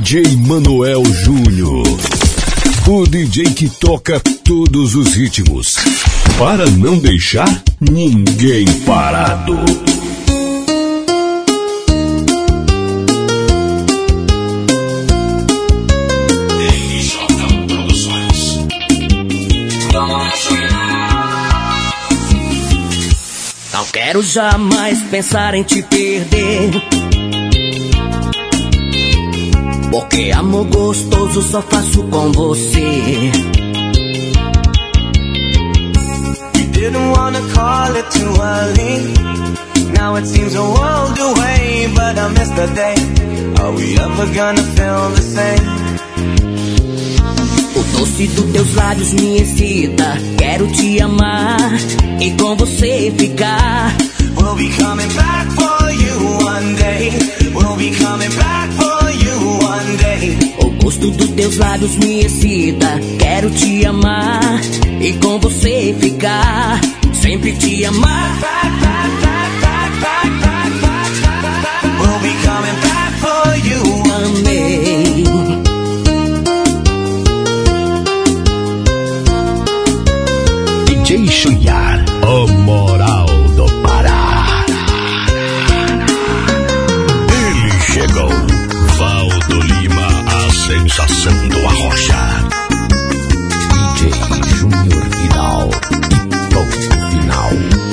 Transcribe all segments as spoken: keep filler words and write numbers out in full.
D J Manoel Júnior, o D J que toca todos os ritmos, para não deixar ninguém parado. Não quero jamais pensar em te perder, porque amor gostoso só faço com você. You didn't wanna call it too early. Now it seems a world away, but I miss the day. Are we ever gonna feel the same? O doce dos teus lábios me excita. Quero te amar e com você ficar. We'll be coming back for you one day. We'll be coming back for you one day. O gosto dos teus lábios me excita. Quero te amar e com você ficar. Sempre te amar. Back, back, back, back, back, back, back, back, back. We'll be coming back for you. Amei. D J Xanhar, o moral do Pará. Ele chegou, Valdo Lima, a sensação do Arrocha. D J Júnior Vidal e ponto final.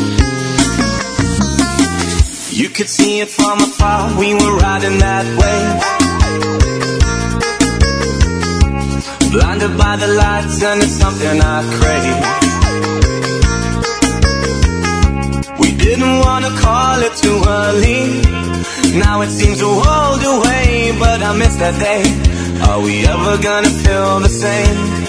You could see it from afar, we were riding that wave. Blinded by the lights and it's something I crave. We didn't wanna call it too early. Now it seems a world away, but I miss that day. Are we ever gonna feel the same?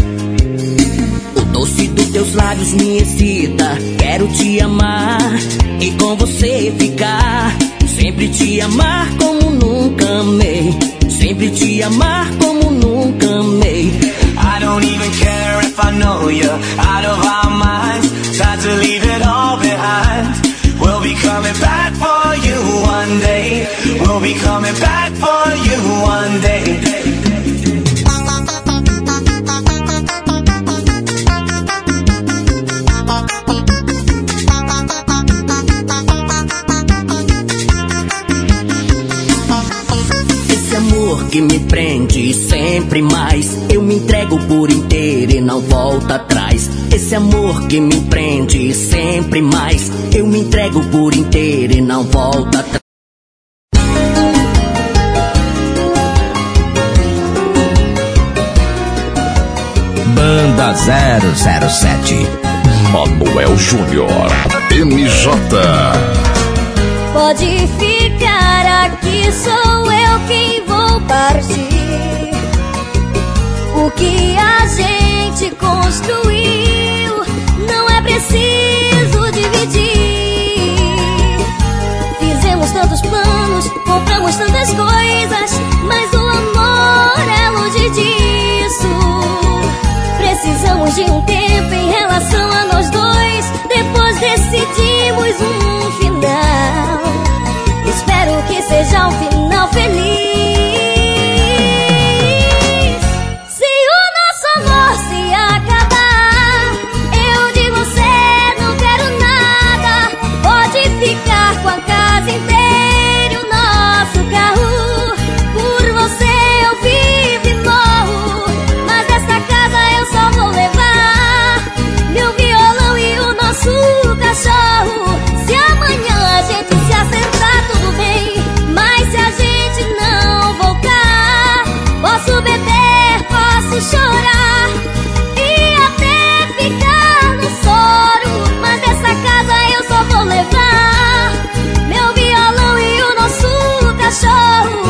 O doce dos teus lábios me excita. Quero te amar e com você ficar. Sempre te amar como nunca amei. Sempre te amar como nunca amei. I don't even care if I know you're out of our minds. Tried to leave it all behind. We'll be coming back for you one day. We'll be coming back for you one day. Esse amor que me prende sempre mais. Eu me entrego por inteiro e não volto atrás. Esse amor que me prende sempre mais. Eu me entrego por inteiro e não volto atrás. Banda zero zero sete, Manoel Júnior, M J. Pode ficar aqui, sou eu quem vou partir. O que a gente construiu não é preciso dividir. Fizemos tantos planos, compramos tantas coisas, mas o amor é longe disso. Precisamos de um tempo em relação a nós dois. Depois decidimos um final. Espero que seja um final feliz. Se o nosso amor se acabar, eu de você não quero nada. Pode ficar com a casa inteira e o nosso carro. Por você eu vivo e morro, mas dessa casa eu só vou levar meu violão e o nosso cachorro. Se amanhã a gente se acertar, tudo bem, mas se a gente não voltar, posso beber, posso chorar e até ficar no soro, mas dessa casa eu só vou levar meu violão e o nosso cachorro.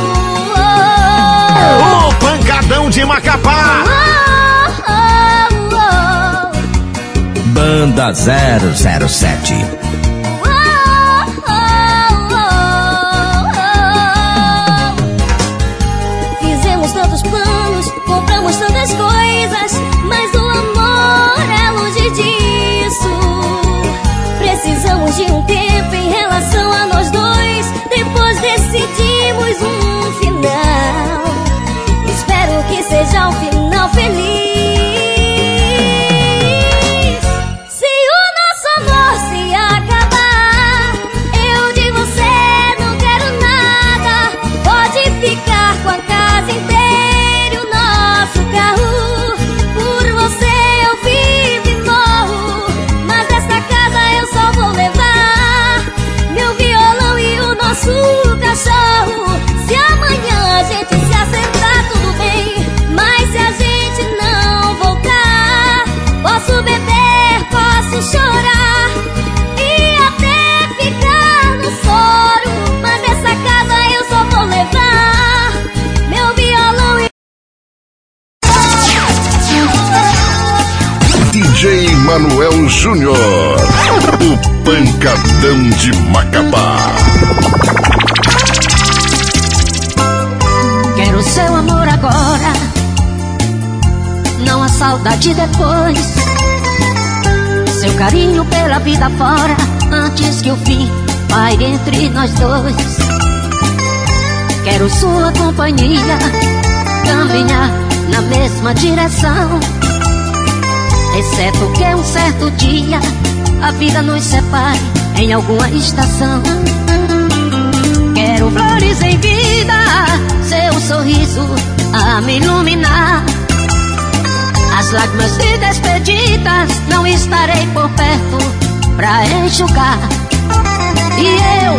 O pancadão de Macapá. Oh, oh, oh. Banda zero zero sete. Fizemos tantos planos, compramos tantas coisas, mas o amor é longe disso. Precisamos de um tempo em relação a nós dois. Depois decidimos um final. Manuel Júnior, o pancadão de Macapá. Quero seu amor agora, não a saudade depois. Seu carinho pela vida fora, antes que o fim paire entre nós dois. Quero sua companhia, caminhar na mesma direção. Exceto que um certo dia a vida nos separe em alguma estação. Quero flores em vida, seu sorriso a me iluminar. As lágrimas de despedidas não estarei por perto pra enxugar. E eu,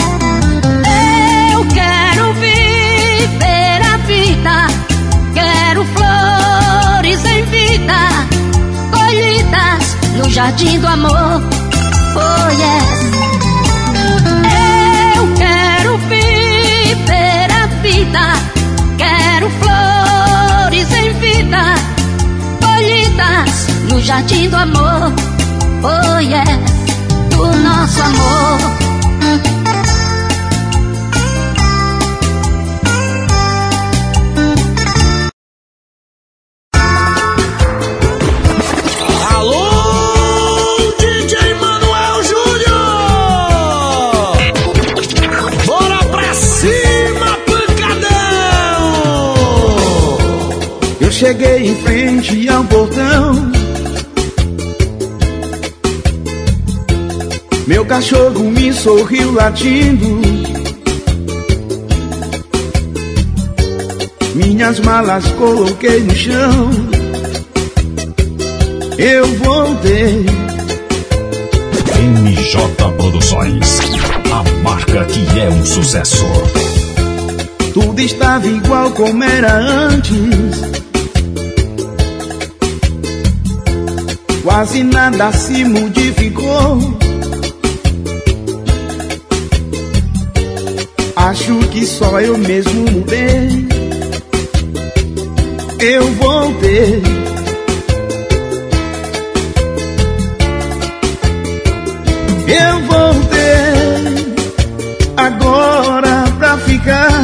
eu quero viver a vida. Quero flores em vida, colhidas no jardim do amor. Oh yes. Eu quero viver a vida. Quero flores em vida, colhidas no jardim do amor. Oh yes, do nosso amor. Cheguei em frente ao portão, meu cachorro me sorriu latindo. Minhas malas coloquei no chão. Eu voltei. M J Produções, a marca que é um sucesso. Tudo estava igual como era antes. Quase nada se modificou. Acho que só eu mesmo mudei. Eu voltei. Eu voltei agora pra ficar.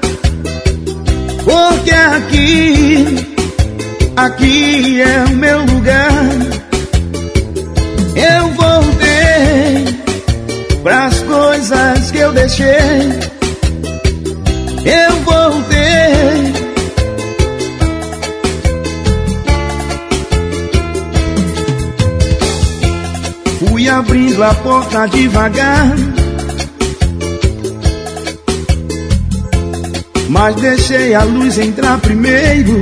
Porque aqui, aqui é o meu lugar. Eu voltei pras coisas que eu deixei. Eu voltei. Fui abrindo a porta devagar, mas deixei a luz entrar primeiro.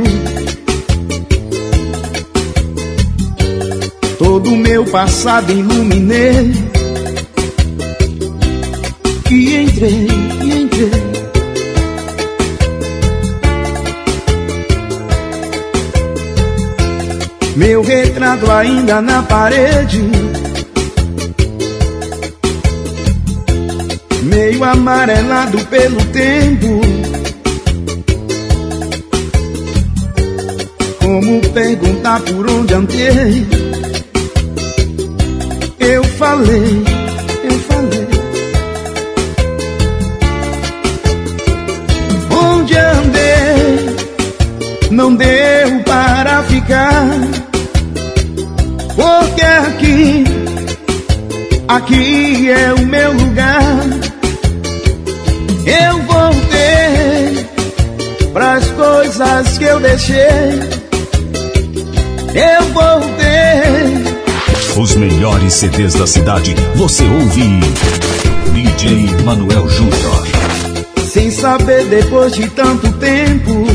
Todo o meu passado iluminei. E entrei, e entrei. Meu retrato ainda na parede, meio amarelado pelo tempo. Como perguntar por onde andei? Eu falei, eu falei. Onde andei, não deu para ficar. Porque aqui, aqui é o meu lugar. Eu voltei pras coisas que eu deixei. Eu voltei. Os melhores C Ds da cidade você ouve. D J Manuel Júnior. Sem saber depois de tanto tempo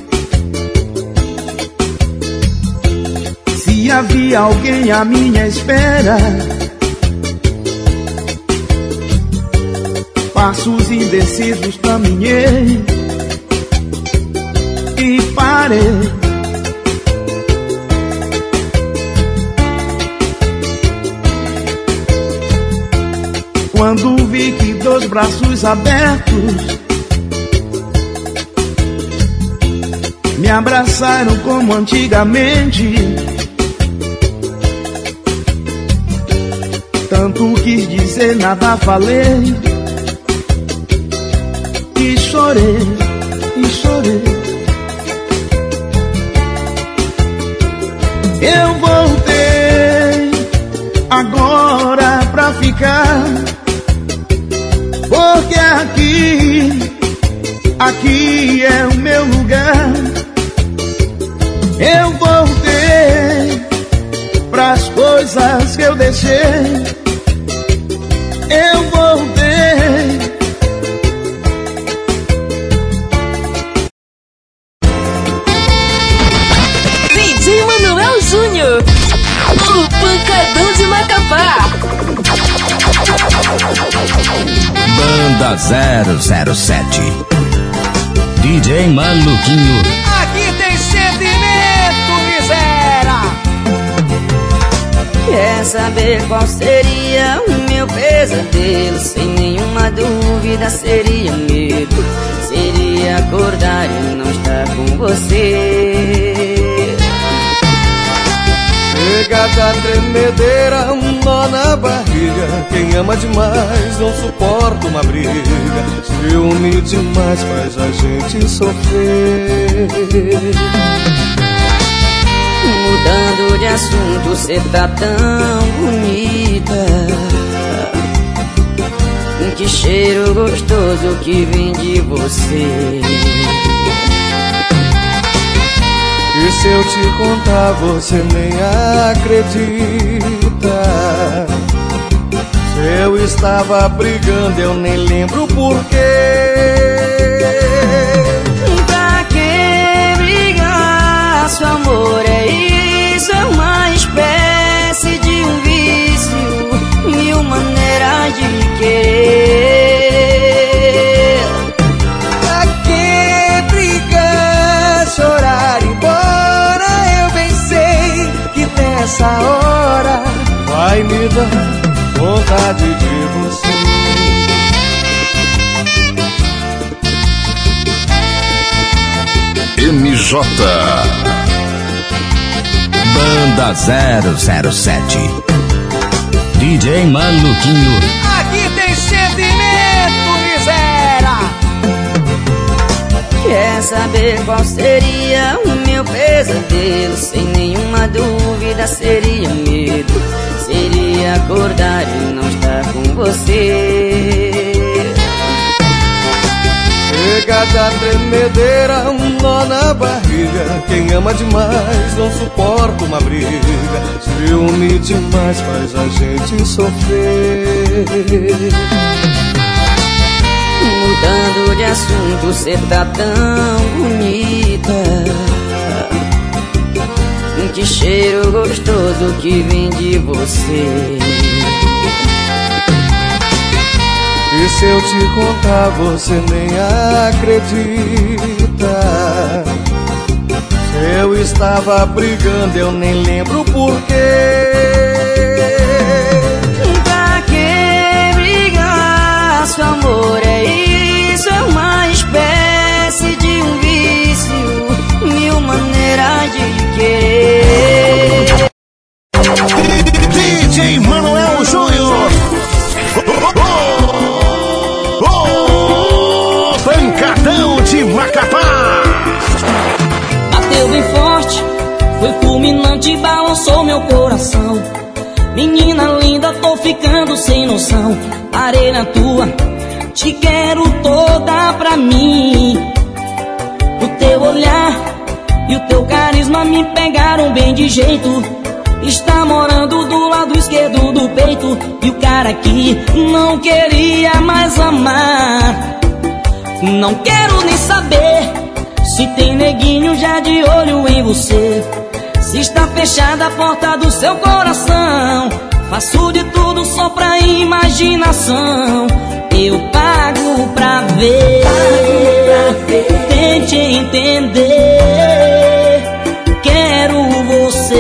se havia alguém à minha espera. Passos indecisos caminhei e parei. Quando vi que dois braços abertos me abraçaram como antigamente, tanto quis dizer, nada falei. E chorei, e chorei. Eu voltei agora pra ficar, porque aqui, aqui é o meu lugar. Eu voltei pras coisas que eu deixei. Eu voltei. D J Manuel Júnior, o pancadão de Macapá. Banda zero zero sete, D J Maluquinho. Aqui tem sentimento, miséria. Quer saber qual seria o meu pesadelo? Sem nenhuma dúvida seria medo. Seria acordar e não estar com você. Chega da tremedeira, um nó na barriga. Quem ama demais não suporta uma briga. Ciúme demais faz a gente sofrer. Mudando de assunto, cê tá tão bonita. Que cheiro gostoso que vem de você. E se eu te contar, você nem acredita. Se eu estava brigando, eu nem lembro porquê. Pra que brigar? Seu amor é isso, é uma espécie de um vício, mil maneiras de querer. Pra que brigar, chorar, embora? Eu bem sei que nessa hora vai me dar vontade de você. M J Banda zero zero sete, D J Maluquinho. Aqui tem sentimento, miséria. Quer saber qual seria o meu pesadelo? Sem nenhuma dúvida seria medo. Seria acordar e não estar com você. Chega da tremedeira, um nó na barriga. Quem ama demais não suporta uma briga. Ciúme demais faz a gente sofrer. Mudando de assunto, cê tá tão bonita. Que cheiro gostoso que vem de você. E se eu te contar, você nem acredita. Se eu estava brigando, eu nem lembro porquê. Pra que brigar? Seu amor é isso, é uma espécie de um vício, mil maneiras de querer. D J Manuel Júnior, o pancadão de Macapá. Bateu bem forte, foi fulminante, balançou meu coração. Menina linda, tô ficando sem noção. Parei na tua, te quero toda pra mim. O teu olhar e o teu carisma me pegaram bem de jeito. Está morando do lado esquerdo do peito. E o cara aqui não queria mais amar. Não quero nem saber se tem neguinho já de olho em você. Se está fechada a porta do seu coração. Faço de tudo só pra imaginação. Eu pago pra ver, pago pra ver. Tente entender. Quero você.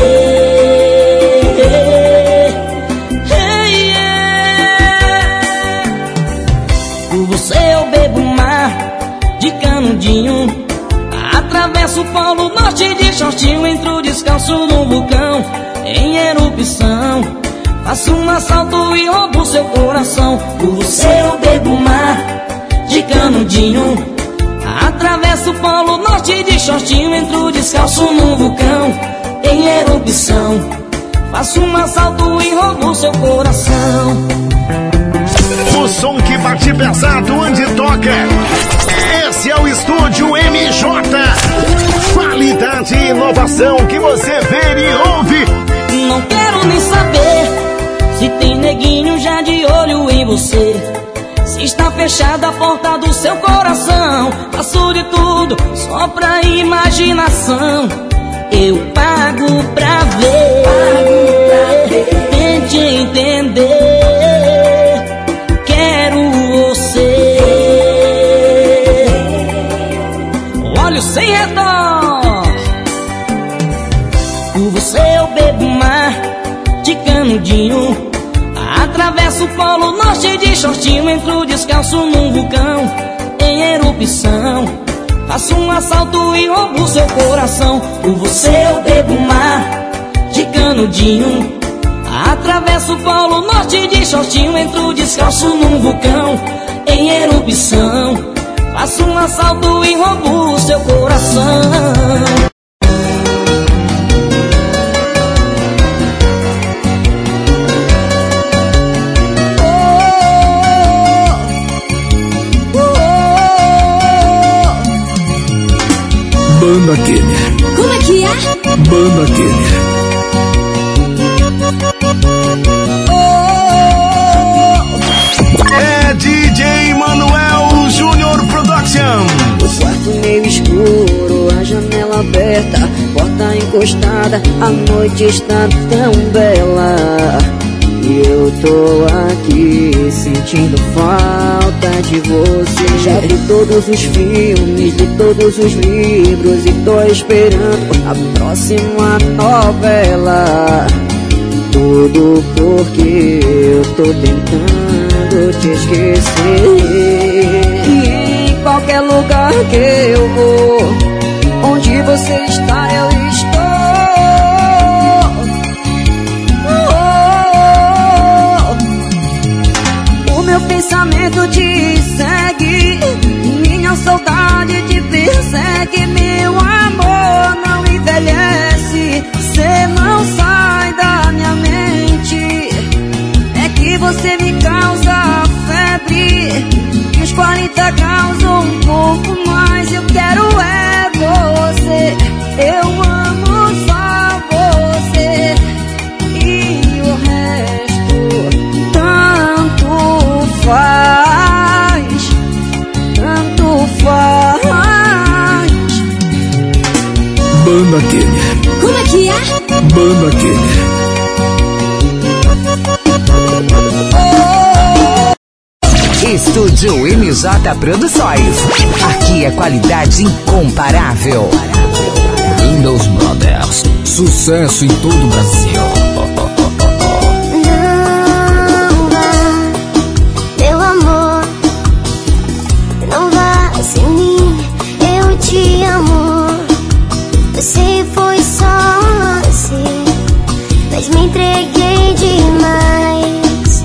Hey, yeah. Por você eu bebo mar de canudinho. Atravesso o polo norte de shortinho. Entro descalço no vulcão em erupção. faço um assalto e roubo seu coração. Por você eu bebo o mar de canudinho, atravesso o polo norte de shortinho, entro descalço num vulcão em erupção. Faço um assalto e roubo seu coração. O som que bate pesado onde toca. Esse é o Estúdio M J. Qualidade e inovação que você vê e ouve. Não quero nem saber se tem neguinho já de olho em você, se está fechada a porta do seu coração. Faço de tudo só pra imaginação. Eu pago pra ver, pago pra ver. Tente entender, quero você. Olhos sem retorno. Por você eu bebo mar de canudinho, atravesso o polo norte de shortinho, entro descalço num vulcão em erupção. Faço um assalto e roubo seu coração. Por você eu bebo mar de canudinho, atravesso o polo norte de shortinho, entro descalço num vulcão em erupção. Faço um assalto e roubo seu coração. Banda Kenner. Como é que é? Banda Kenner. É D J Manuel Júnior Production. O quarto meio escuro, a janela aberta, porta encostada, a noite está tão bela. E eu tô aqui sentindo falta de você. Já vi todos os filmes, li todos os livros e tô esperando a próxima novela. Tudo porque eu tô tentando te esquecer. E em qualquer lugar que eu vou, onde você está eu estou. Meu pensamento te segue, minha saudade te persegue. Meu amor não envelhece, cê não sai da minha mente. É que você me causa febre, e os quarenta causam um pouco mais. Eu quero é você, eu amo só você, e o resto tanto faz, tanto faz. Banda Kenner. Como é que é? Banda Kenner. Estúdio M J Produções. Aqui é qualidade incomparável. Windows Brothers. Sucesso em todo o Brasil. Você foi só assim, mas me entreguei demais.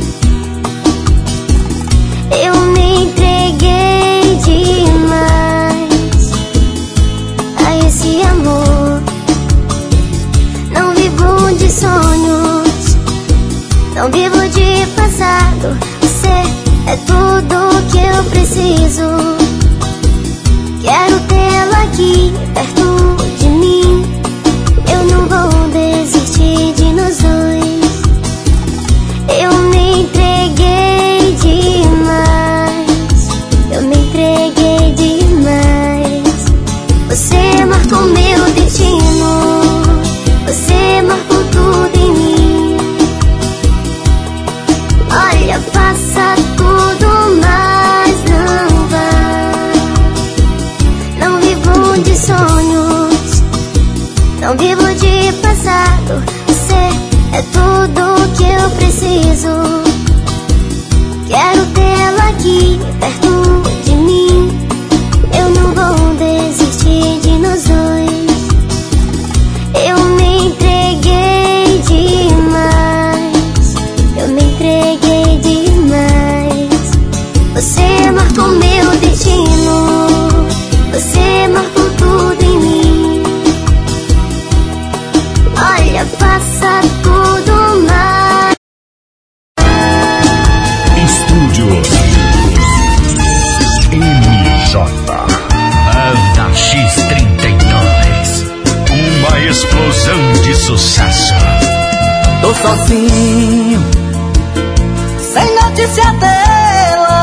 Eu me entreguei demais a esse amor. Não vivo de sonhos, não vivo de passado. Você é tudo que eu preciso. Quero tê-la aqui perto de mim. Eu não vou desistir de nós dois. Eu me entreguei demais, eu me entreguei demais. Você marcou meu destino, você marcou tudo em mim. Olha, faça tudo, mas não vá. Não vivo de sonhos, não vivo de passado. Você é tudo que eu preciso. Quero tê-la aqui perto de mim. Eu não vou desistir de nós dois. Eu me entreguei demais. sozinho, sem notícia dela.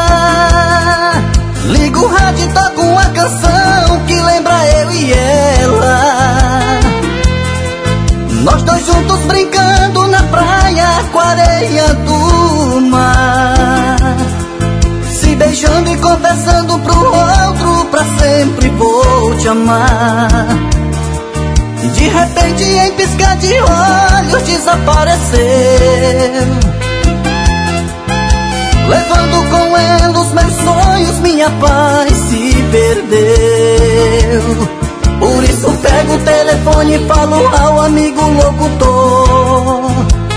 Ligo o rádio e toco uma canção que lembra eu e ela. Nós dois juntos brincando na praia com a areia do mar, se beijando e confessando pro outro, pra sempre vou te amar. E de repente, em piscar de olhos, desapareceu, levando com ela os meus sonhos, minha paz se perdeu. Por isso pego o telefone e falo ao amigo locutor: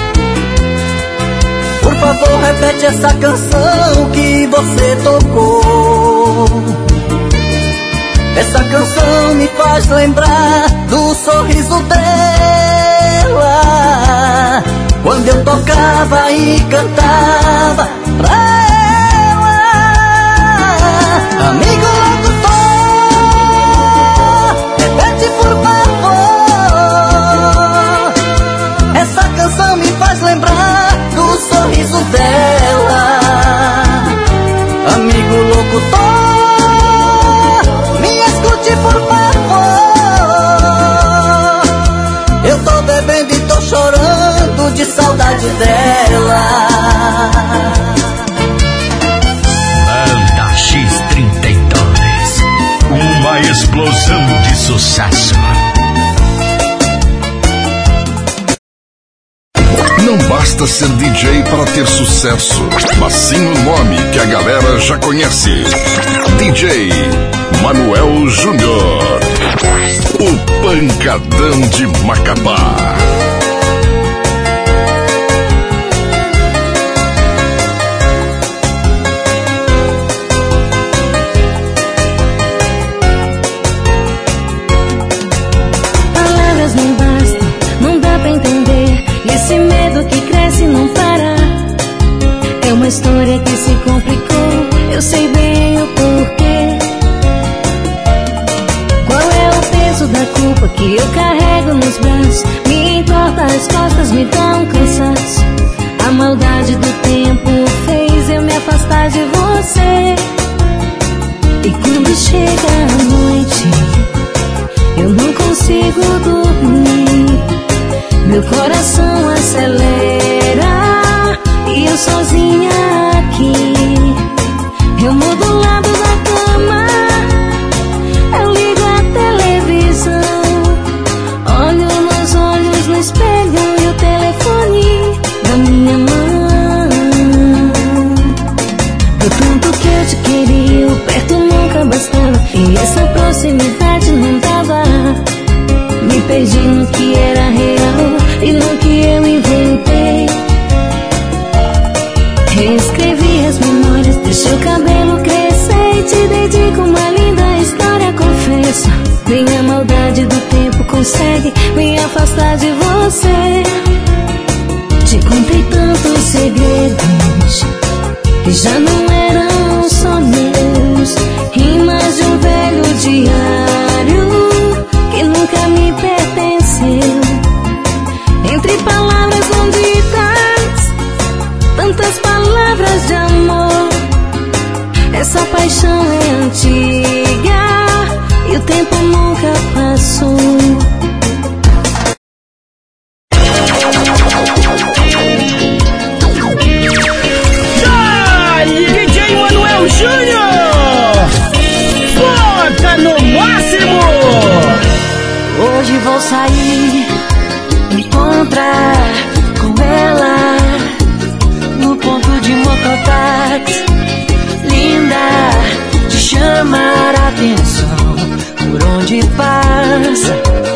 por favor, repete essa canção que você tocou. Essa canção me faz lembrar do sorriso dela, quando eu tocava e cantava pra ela. Amigo locutor, repete por favor. Essa canção me faz lembrar do sorriso dela. Amigo locutor, me escute por favor. Eu tô bebendo e tô chorando de saudade dela. Banda X trinta e dois, uma explosão de sucesso. Não basta ser D J para ter sucesso, mas sim um nome que a galera já conhece. D J Manuel Júnior, o pancadão de Macapá. Palavras não bastam, não dá pra entender. Esse medo que cresce não para. É uma história que se complicou, eu sei bem o porquê. Qual é o peso da culpa que eu carrego nos braços? Me entorta as costas, me dá um cansaço. A maldade do tempo fez eu me afastar de você. E quando chega a noite, eu não consigo dormir. Meu coração acelera e eu sozinha aqui. Eu mudo o lado da cama, eu ligo a televisão, olho nos olhos no espelho e o telefone na minha mão. Do tanto que eu te queria, o perto nunca bastava, e essa proximidade não dava. Me perdi no que era real e no que eu inventei. Reescrevi as memórias, deixei o cabelo crescer e te dedico uma linda história, confesso. Nem a maldade do tempo consegue me afastar de você. Te contei tantos segredos que já não eram só meus, rimas de um velho diário que nunca me pertenceu. Entre palavras não ditas, tantas palavras de amor. Essa paixão é antiga e o tempo nunca passou. Dale, D J Manuel Júnior, foca no máximo. Hoje vou sair, encontrar com ela no ponto de mototáxi. Linda, de chamar a atenção por onde passa.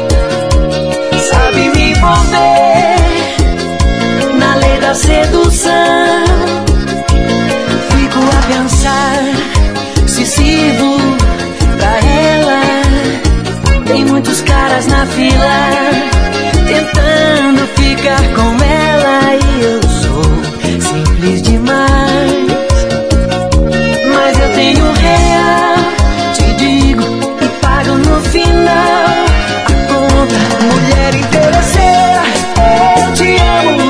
Sabe me envolver na lei da sedução. Fico a pensar se sirvo pra ela. Tem muitos caras na fila tentando ficar com ela, e eu sou simples demais. Mas eu tenho real, te digo, e pago no final a conta. Mulher interesseira, eu te amo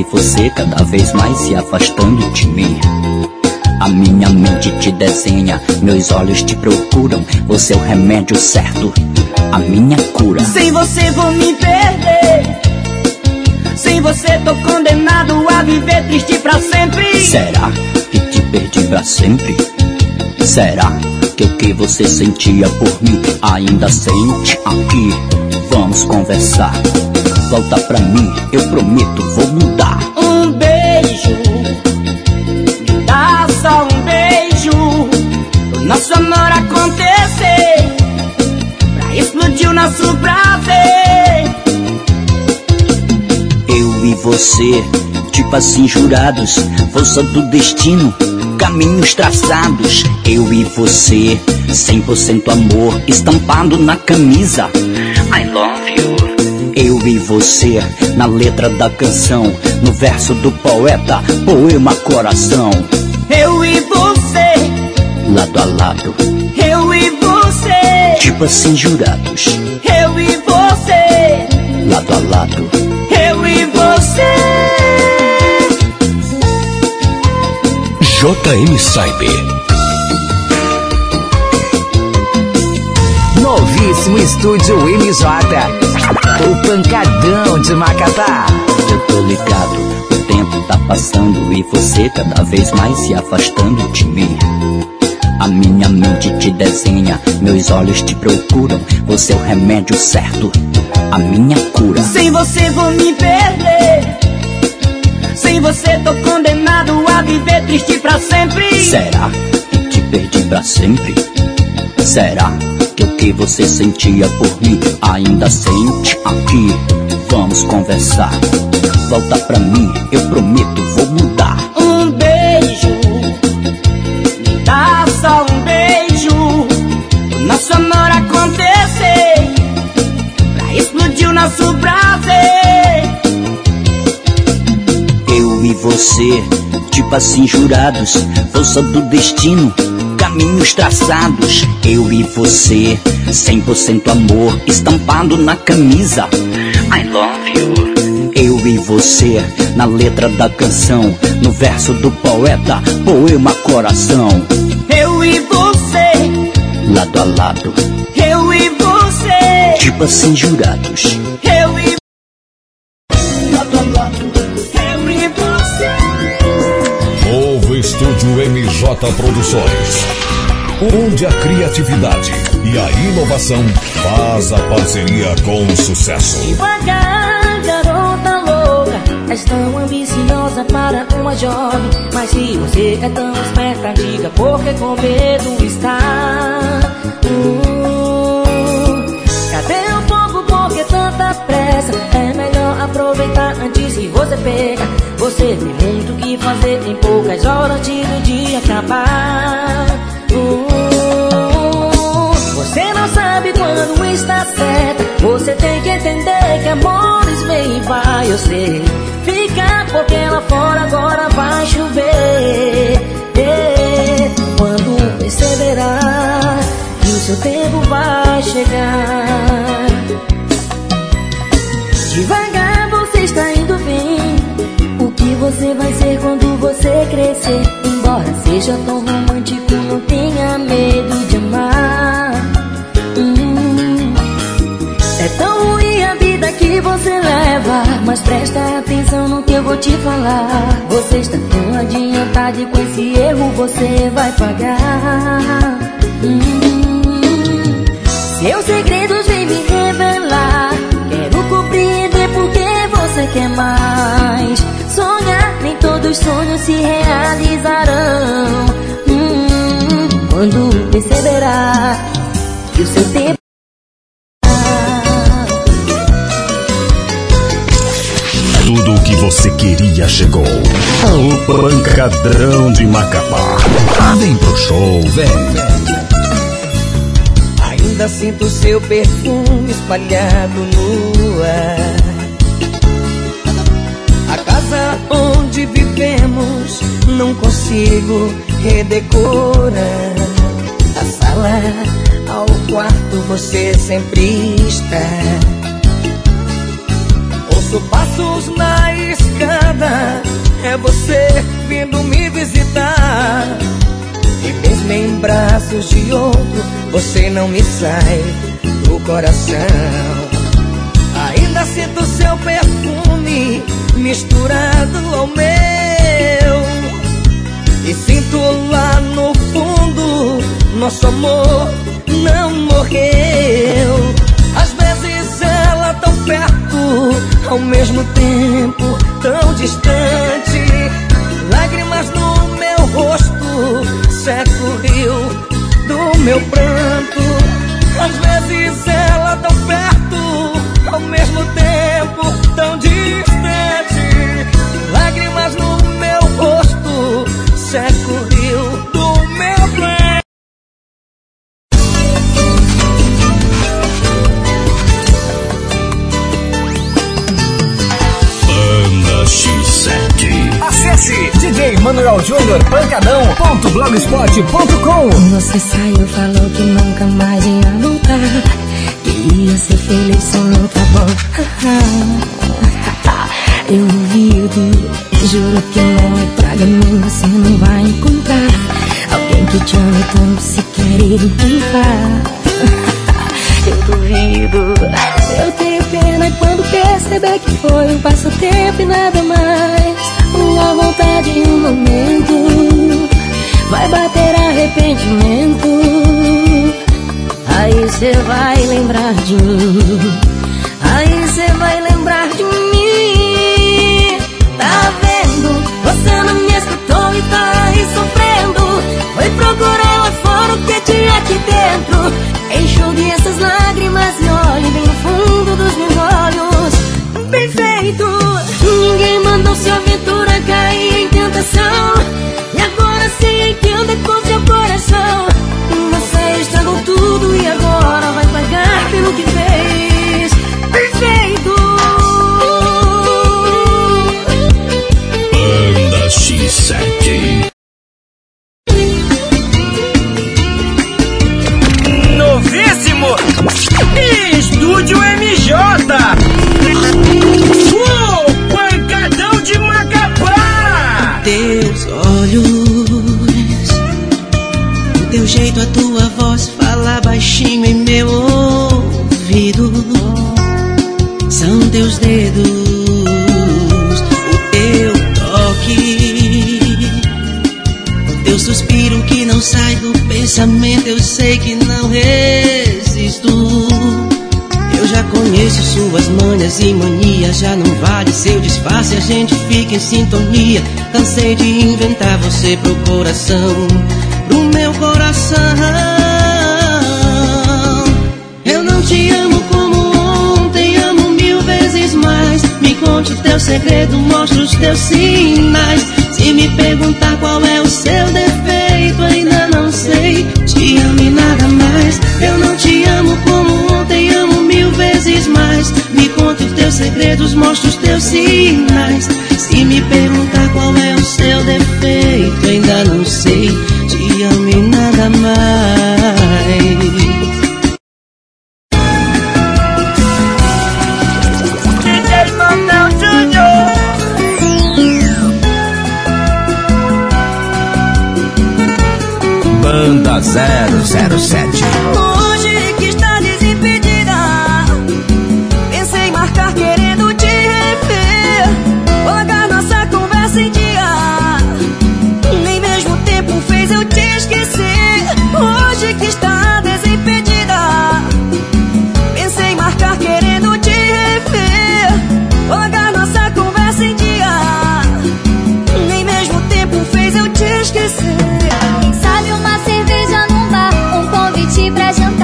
você cada vez mais se afastando de mim. A minha mente te desenha, meus olhos te procuram. Você é o remédio certo, a minha cura. Sem você vou me perder, sem você tô condenado a viver triste pra sempre. Será que te perdi pra sempre? Será que o que você sentia por mim ainda sente aqui? Vamos conversar, volta pra mim, eu prometo, vou mudar. Um beijo, me dá só um beijo, pro nosso amor acontecer, pra explodir o nosso prazer. Eu e você, tipo assim jurados, força do destino, caminhos traçados. Eu e você, cem por cento amor estampado na camisa. I love you. Eu e você, na letra da canção, no verso do poeta, poema coração. Eu e você, lado a lado. Eu e você, tipo assim jurados. Eu e você, lado a lado. Eu e você. J M Cyber. Novíssimo Estúdio M J, o pancadão de Macapá. Eu tô ligado, o tempo tá passando e você cada vez mais se afastando de mim. A minha mente te desenha, meus olhos te procuram. Você é o remédio certo, a minha cura. Sem você vou me perder, sem você tô condenado a viver triste pra sempre. Será que te perdi pra sempre? Será que o que você sentia por mim ainda sente aqui? Vamos conversar, volta pra mim, eu prometo, vou mudar. Um beijo, me dá só um beijo, o nosso amor acontecer, pra explodir o nosso prazer. Eu e você, tipo assim jurados, força do destino, caminhos traçados. Eu e você, cem por cento amor estampado na camisa. I love you. Eu e você, na letra da canção, no verso do poeta, poema coração. Eu e você, lado a lado. Eu e você, tipo assim jurados. Eu e lado a lado. Eu e você. Novo Estúdio M J Produções, onde a criatividade e a inovação faz a parceria com sucesso. Devagar, garota louca, és tão ambiciosa para uma jovem. Mas se você é tão esperta, diga porque com medo está. uh, Cadê o fogo, porque tanta pressa? É melhor aproveitar antes que você pega. Você tem muito o que fazer em poucas horas antes do dia acabar. uh, Você não sabe quando está certa. Você tem que entender que amores vem e vai. Eu sei, fica porque lá fora agora vai chover. é, Quando perceberá que o seu tempo vai chegar. Devagar você está indo bem. O que você vai ser quando você crescer? Embora seja tão romântico, não tenha medo de amar. hum. É tão ruim a vida que você leva, mas presta atenção no que eu vou te falar. Você está tão adiantado e com esse erro você vai pagar. hum. Seus segredos vem me revelar. Quero compreender porque você quer mais. Sonhar, nem todos os sonhos se realizarão. hum, Quando perceberá que o seu tempo. Tudo o que você queria chegou. O pancadão de Macapá. Vem pro show, vem. Ainda sinto seu perfume espalhado no ar. A casa onde vivemos não consigo redecorar. A sala ao quarto você sempre está. Ouço passos na escada equivocada. É você vindo me visitar, e mesmo em braços de outro você não me sai do coração. Ainda sinto seu perfume misturado ao meu, e sinto lá no fundo nosso amor não morreu. Às vezes ela tão perto, ao mesmo tempo tão distante. Lágrimas no meu rosto, seca o rio do meu pranto. Às vezes ela tão perto, ao mesmo tempo tão distante. Lágrimas no meu rosto, seca o rio do meu pranto. X sete. Acesse D J Manuel Júnior Pancadão ponto blogspot ponto com. Você saiu, falou que nunca mais ia voltar, que ia ser feliz sem mim, tá bom? Eu duvido, juro que não é praga minha, você não vai encontrar alguém que te ame tanto se querer encontrar. Eu duvido, eu tenho pena quando perceber que foi um passatempo e nada mais. Uma vontade em um momento, vai bater arrependimento. Aí cê vai lembrar de mim, aí cê vai lembrar de mim. Tá vendo? Você não me escutou e tá aí sofrendo. Foi procurar lá fora o que tinha aqui dentro. Enxugue essas lágrimas e olhe bem no fundo dos meus olhos. Bem feito! Ninguém mandou sua aventura cair em tentação, e agora se entenda com seu coração. Você estragou tudo e agora vai pagar pelo que fez. Bem feito! Banda X sete. Novíssimo Estúdio M J, o Pancadão de Macapá. Teus olhos, o teu jeito, a tua voz, falar baixinho em meu ouvido. São teus dedos, o teu toque, o teu suspiro que não sai do pensamento. Eu sei que não resisto. Eu já conheço suas manhas e manias, já não vale seu disfarce, a gente fica em sintonia. Cansei de inventar você pro coração, pro meu coração. Eu não te amo como ontem, amo mil vezes mais. Me conte o teu segredo, mostra os teus sinais. Se me perguntar qual é o seu defeito, ainda não sei. Te amo e nada mais. Eu não te amo como ontem, amo mil vezes mais. Me conta os teus segredos, mostra os teus sinais. Se me perguntar qual é o seu defeito, ainda não sei. Te amo e nada mais. D J Manuel Júnior. Banda zero zero sete. Hoje que está desimpedida, pensei em marcar querendo te rever, colocar nossa conversa em dia, nem mesmo tempo fez eu te esquecer. Hoje que está desimpedida, pensei em marcar querendo te rever, colocar nossa conversa em dia, nem mesmo tempo fez eu te esquecer. Quem sabe uma cerveja num bar, um convite pra jantar.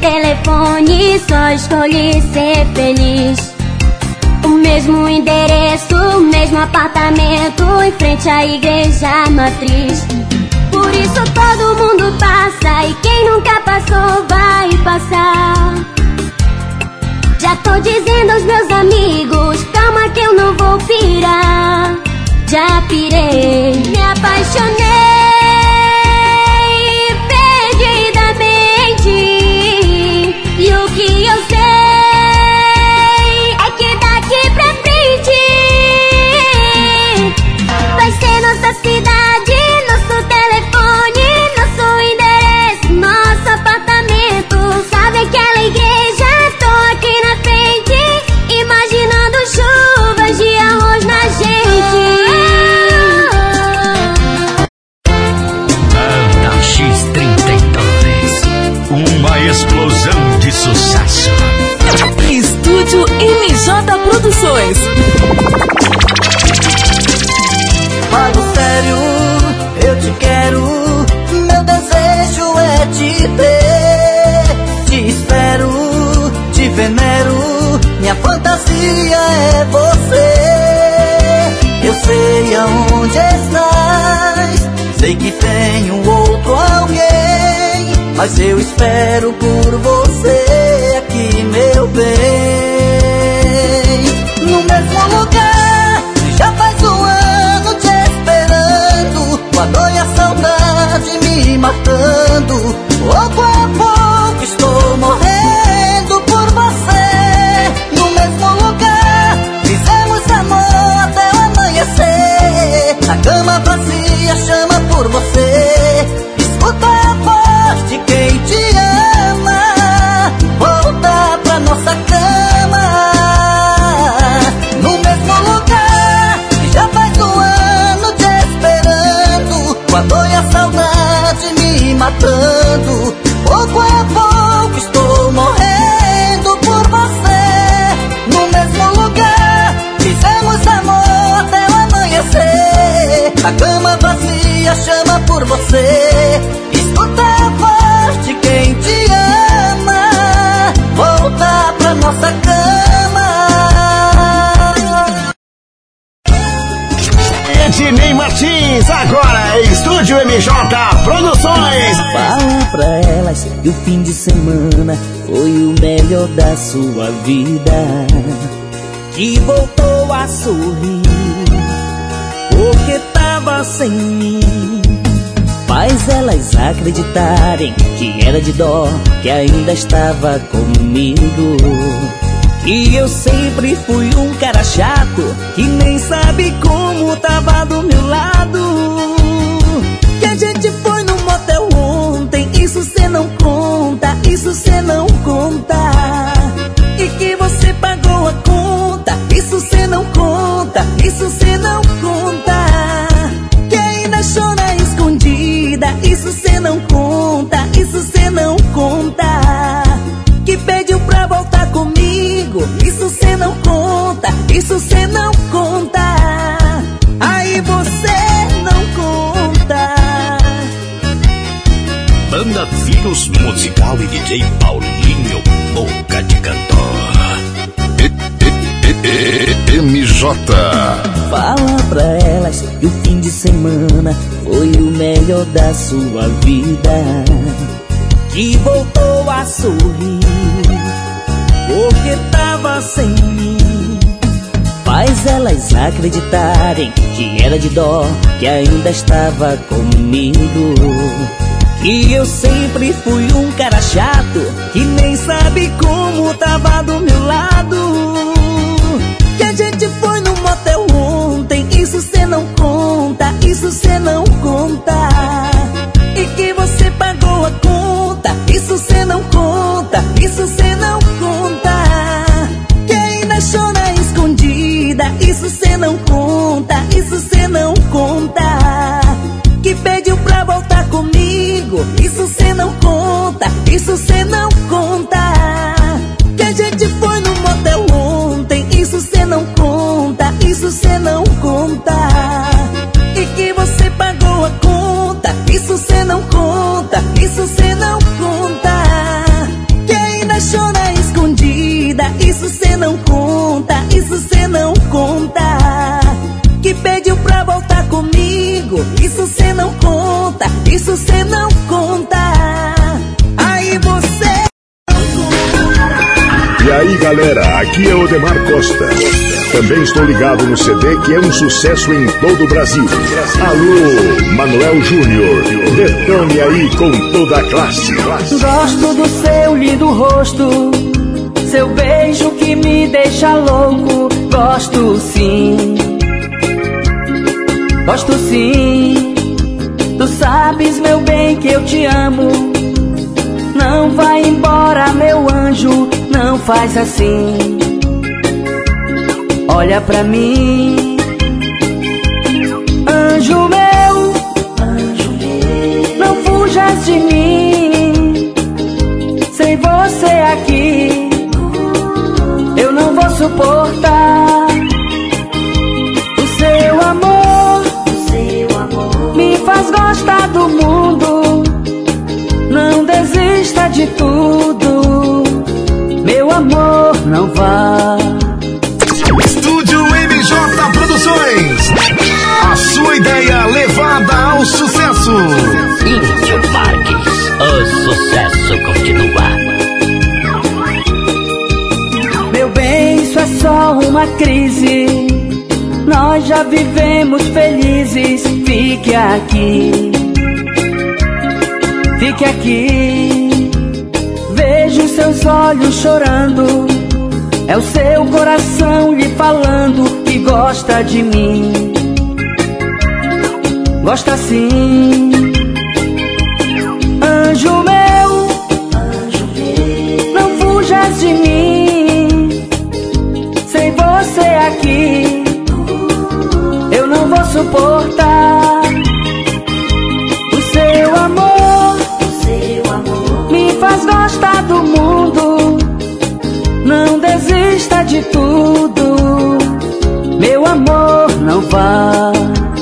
telefone, só escolhi ser feliz. O mesmo endereço, o mesmo apartamento, em frente à igreja matriz. Por isso todo mundo passa, e quem nunca passou vai passar. Já tô dizendo aos meus amigos, calma que eu não vou pirar. Já pirei, me apaixonei perdidamente. E o que eu sei é que daqui pra frente vai ser nossa cidade, nosso telefone, nosso endereço, nosso apartamento. Sabe aquela igreja? Tô aqui na frente, imaginando chuvas de arroz na gente. Banda X trinta e dois, uma explosão de sucesso. Estúdio M J Produções. Falo sério, eu te quero, meu desejo é te ter. Te espero, te venero, minha fantasia é você. Eu sei aonde estás, sei que tem um outro alguém, mas eu espero por você aqui, meu bem. No mesmo lugar, já faz um ano te esperando, com a dor e a saudade me matando. Pouco a pouco estou morrendo por você. No mesmo lugar, fizemos amor até o amanhecer. A cama vazia chama por você. Escuta a voz de quem te ama, volta pra nossa cama. No mesmo lugar, já faz um ano te esperando, com a dor e a saudade me matando. Pouco a pouco estou morrendo por você. No mesmo lugar, fizemos amor até o amanhecer. A cama vazia chama por você. Escuta a voz de quem te ama, volta pra nossa cama. Ednei Martins, agora é Estúdio M J Produções. Fala pra elas que o fim de semana foi o melhor da sua vida, que voltou a sorrir porque tava sem mim. Faz elas acreditarem que era de dó, que ainda estava comigo, que eu sempre fui um cara chato, que nem sabe como tava do meu lado. Que a gente foi no motel ontem, isso cê não conta, isso cê não conta. E que você pagou a conta, isso cê não conta, isso cê não conta. Que ainda chora escondida, isso cê não conta, isso cê não conta. Que pediu pra voltar comigo, isso cê não conta, isso cê não conta. Aí você não conta. Banda Filhos Musical e D J Paulinho, boca de cantor. M J. Fala pra elas que o fim de semana foi o melhor da sua vida, que voltou a sorrir porque tava sem mim. Faz elas acreditarem que era de dó, que ainda estava comigo, que eu sempre fui um cara chato, que nem sabe como tava do meu lado. Que a gente foi no motel ontem, isso cê não conta, isso cê não conta. E que você pagou a conta, isso cê não conta, isso cê não conta. Que ainda chora escondida, isso cê não conta, isso cê não conta. Que pediu pra voltar comigo, isso cê não conta, isso cê não conta. Que a gente foi no motel ontem, isso cê não conta, isso cê não conta. E que você pagou a conta, isso cê não conta, isso cê não conta. Que isso cê não conta, isso cê não conta. Que pediu pra voltar comigo, isso cê não conta, isso cê não conta. Aí você E aí galera, aqui é Odemar Costa. Também estou ligado no C D que é um sucesso em todo o Brasil. Alô, Manuel Júnior, detone aí com toda a classe. Gosto do seu lindo rosto, seu beijo que me deixa louco. Gosto sim, gosto sim. Tu sabes, meu bem, que eu te amo. Não vai embora, meu anjo, não faz assim. Olha pra mim, anjo meu, anjo meu, não fujas de mim. Sem você aqui, eu não vou suportar. O seu amor, o seu amor me faz gostar do mundo. Não desista de tudo, meu amor, não vá. Estúdio M J Produções, a sua ideia levada ao sucesso. Índio Marques, o sucesso continua. Meu bem, isso é só uma crise. Nós já vivemos felizes. Fique aqui, fique aqui. Vejo seus olhos chorando. É o seu coração lhe falando que gosta de mim. Gosta sim. Anjo meu, anjo meu, não fujas de mim. Sem você aqui, eu não vou suportar. O seu amor, o seu amor me faz gostar do mundo. Não desista de tudo, meu amor, não vá.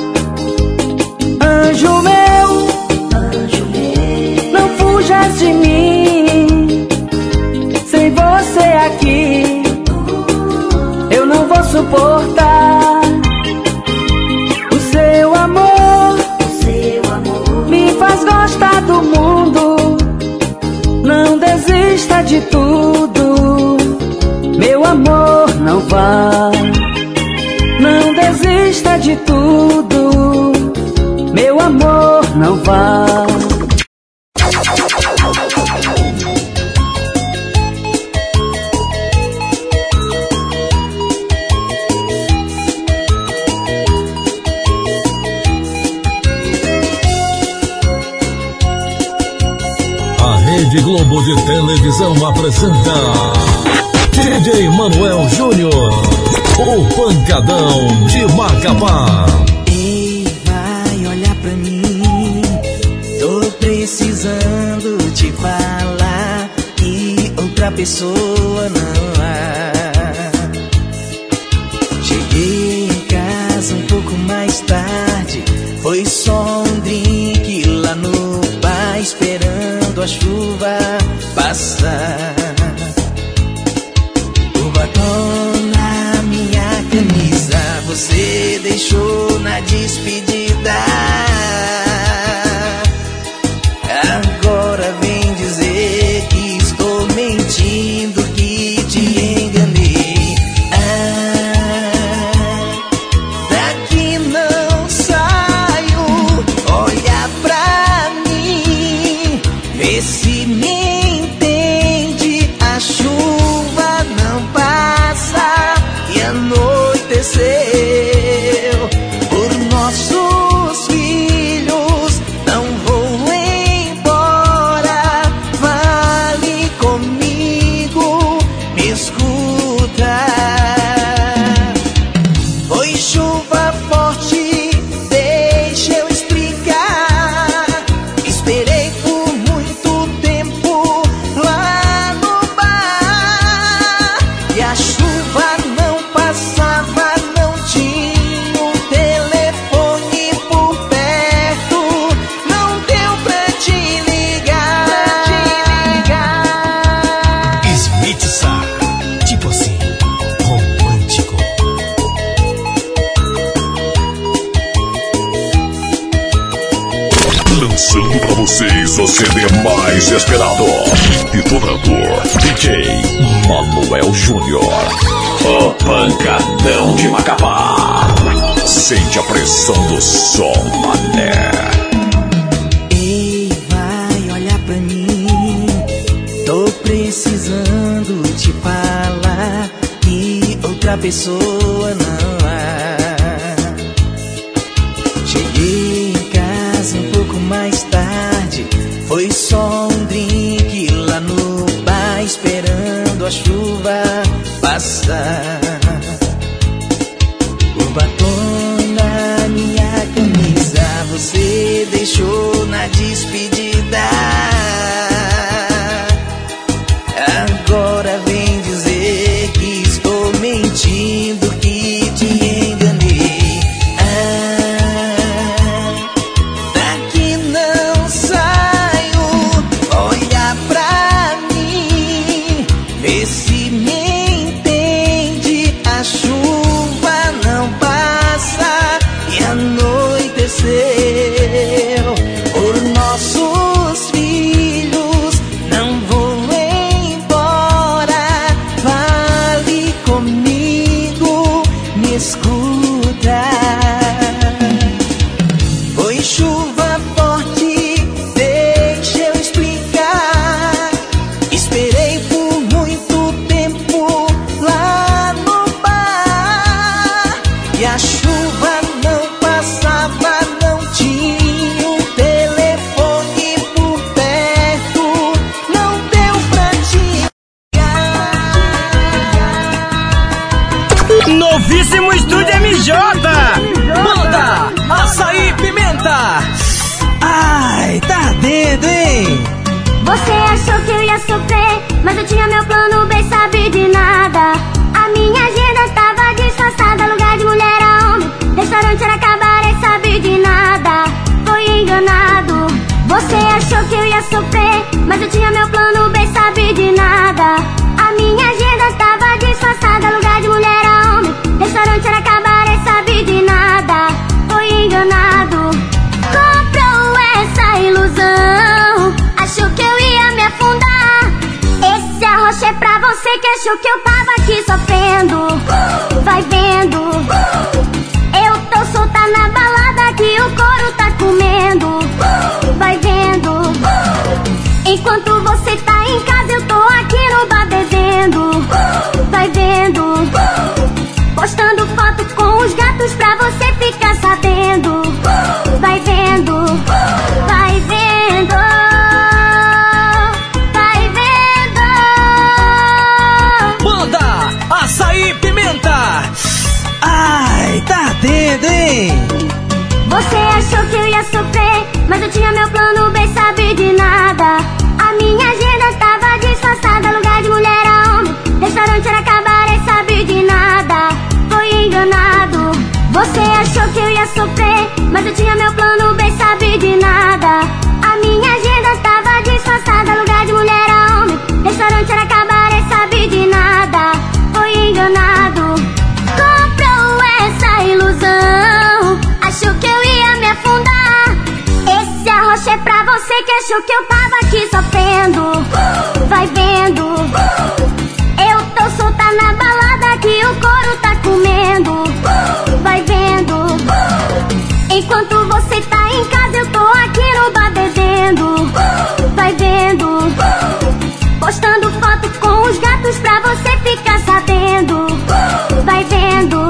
Anjo meu, anjo meu, não fujas de mim. Sem você aqui, eu não vou suportar. O seu amor, o seu amor me faz gostar do mundo. Não desista de tudo, meu amor, não vá. Não desista de tudo, meu amor, não vá. A Rede Globo de Televisão apresenta D J Manuel Júnior, o pancadão de Macapá. Ei, vai olhar pra mim, tô precisando te falar que outra pessoa não há. Cheguei em casa um pouco mais tarde, foi só um drink lá no bar, esperando a chuva passar. O batom na minha camisa você deixou na despedida. Agora vem dizer que estou mentindo, que te enganei. Ah, daqui não saio. Olha pra mim, vê se me mais esperado. Detonador D J Manuel Júnior. O pancadão de Macapá. Sente a pressão do som, mané. Ei, vai olhar pra mim. Tô precisando te falar que outra pessoa não há. Cheguei em casa um pouco mais tarde. Foi só um drink lá no bar, esperando a chuva passar. O batom na minha camisa você deixou na despedida. Agora vem dizer que estou mentindo, que te enganei. Ah, daqui não saio. Olha pra mim, vê se me entende. A chuva não passa e anoiteceu. Por nossos filhos não vou embora. Fale comigo, me escuta. Foi chuva forte, deixa eu explicar. Esperei por muito tempo lá no bar e a chuva não passava, não tinha um telefone por perto, não deu pra te ligar. Novíssimo Estúdio M J. Banda Açaí Pimenta. Ai, tá dentro, hein? Você achou que eu ia sofrer, mas eu tinha meu plano B, sabe de nada. A minha agenda tava disfarçada, lugar de mulher a homem, restaurante era cabaré, sabe de nada. Foi enganado. Você achou que eu ia sofrer, mas eu tinha meu plano B, sabe de nada. A minha agenda tava disfarçada, lugar de mulher a homem, restaurante era cabaré, sabe de nada. Foi enganado. Comprou essa ilusão, achou que eu ia me afundar. Esse arrocha é pra você que achou que eu tava aqui sofrendo. Vai vendo, eu tô solta na balada que o couro tá comendo. Vai vendo, enquanto você tá em casa eu tô aqui no bar bebendo. Vai vendo, postando fotos com os gatos pra você ficar sabendo. Vai vendo, vai vendo, vai vendo. Banda Açaí Pimenta. Ai, tá dentro, hein? Você achou que eu ia sofrer, mas eu tinha meu plano B, sabe de nada. A minha agenda tava disfarçada, lugar de mulher a homem, restaurante era cabaré, sabe de nada. Foi enganado. Você achou que eu ia sofrer, mas eu tinha meu plano B, sabe de nada. A minha agenda tava disfarçada, lugar de mulher a homem, restaurante era cabaré, sabe de nada. Foi enganado. Comprou essa ilusão, achou que eu ia me afundar. Esse arrocha é pra você que achou que eu tava aqui sofrendo. Vai vendo, eu tô solta na balada que o couro tá comendo. Vai vendo, enquanto você tá em casa eu tô aqui no bar bebendo. Vai vendo, postando fotos com os gatos pra você ficar sabendo. Vai vendo.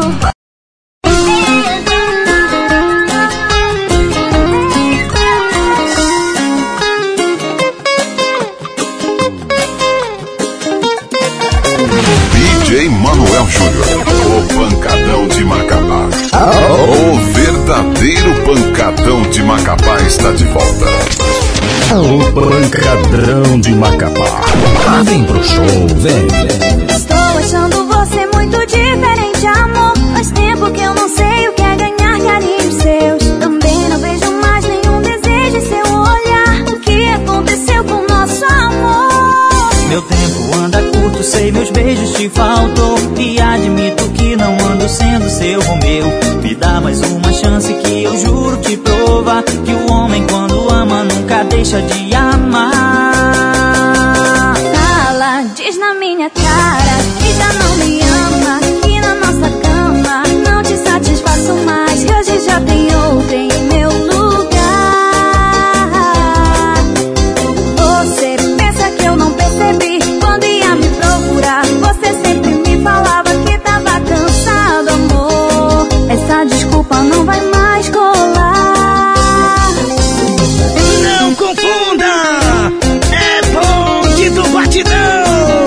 D J Manuel Júnior, o pancadão de Macapá. O verdadeiro pancadão de Macapá está de volta. O pancadão de Macapá. Vem pro show, vem. Estou achando você muito diferente, amor. Faz tempo que eu não sei o que é ganhar carinhos seus. Também não vejo mais nenhum desejo em seu olhar. O que aconteceu com nosso amor? Meu tempo anda curto, sei meus beijos te faltou. E admito que não ando sendo seu Romeu. Me dá mais uma chance que eu juro te provar que o homem quando ama nunca deixa de amar. na minha cara que já não me ama, que na nossa cama não te satisfaço mais, que hoje já tem outra em meu lugar. Você pensa que eu não percebi quando ia me procurar? Você sempre me falava que tava cansado, amor. Essa desculpa não vai mais colar. Não confunda, é bonde do batidão.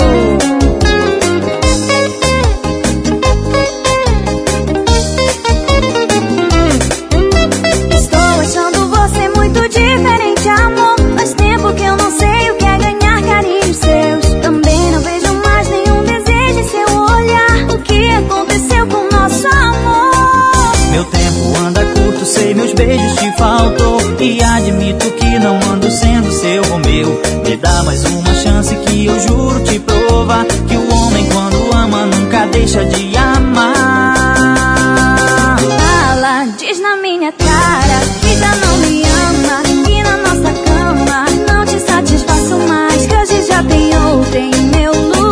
Estou achando você muito diferente, amor. Faz tempo que eu não sei o que é ganhar carinhos seus. Também não vejo mais nenhum desejo em seu olhar. O que aconteceu com nosso amor? Meu tempo anda curto, sei meus beijos te faltou. E admito que não ando sendo seu Romeu. Me dá mais uma chance que eu juro te provar que o homem quando ama nunca deixa de amar. Fala, diz na minha cara que já não me ama, que na nossa cama não te satisfaço mais, que hoje já tem outra em meu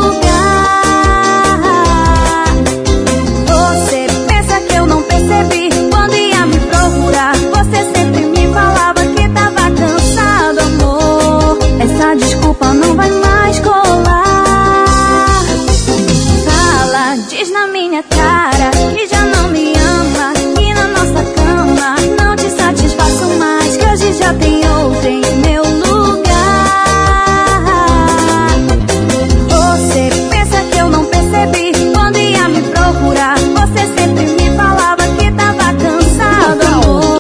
lugar. Você pensa que eu não percebi quando ia me procurar? Você sempre me falava que tava cansado, amor. Essa desculpa não vai mais colar. Fala, diz na minha cara que já não me ama, que na nossa cama não te satisfaço mais, que hoje já tem outra em meu lugar. Você pensa que eu não percebi quando ia me procurar? Você sempre me falava que tava cansado, amor.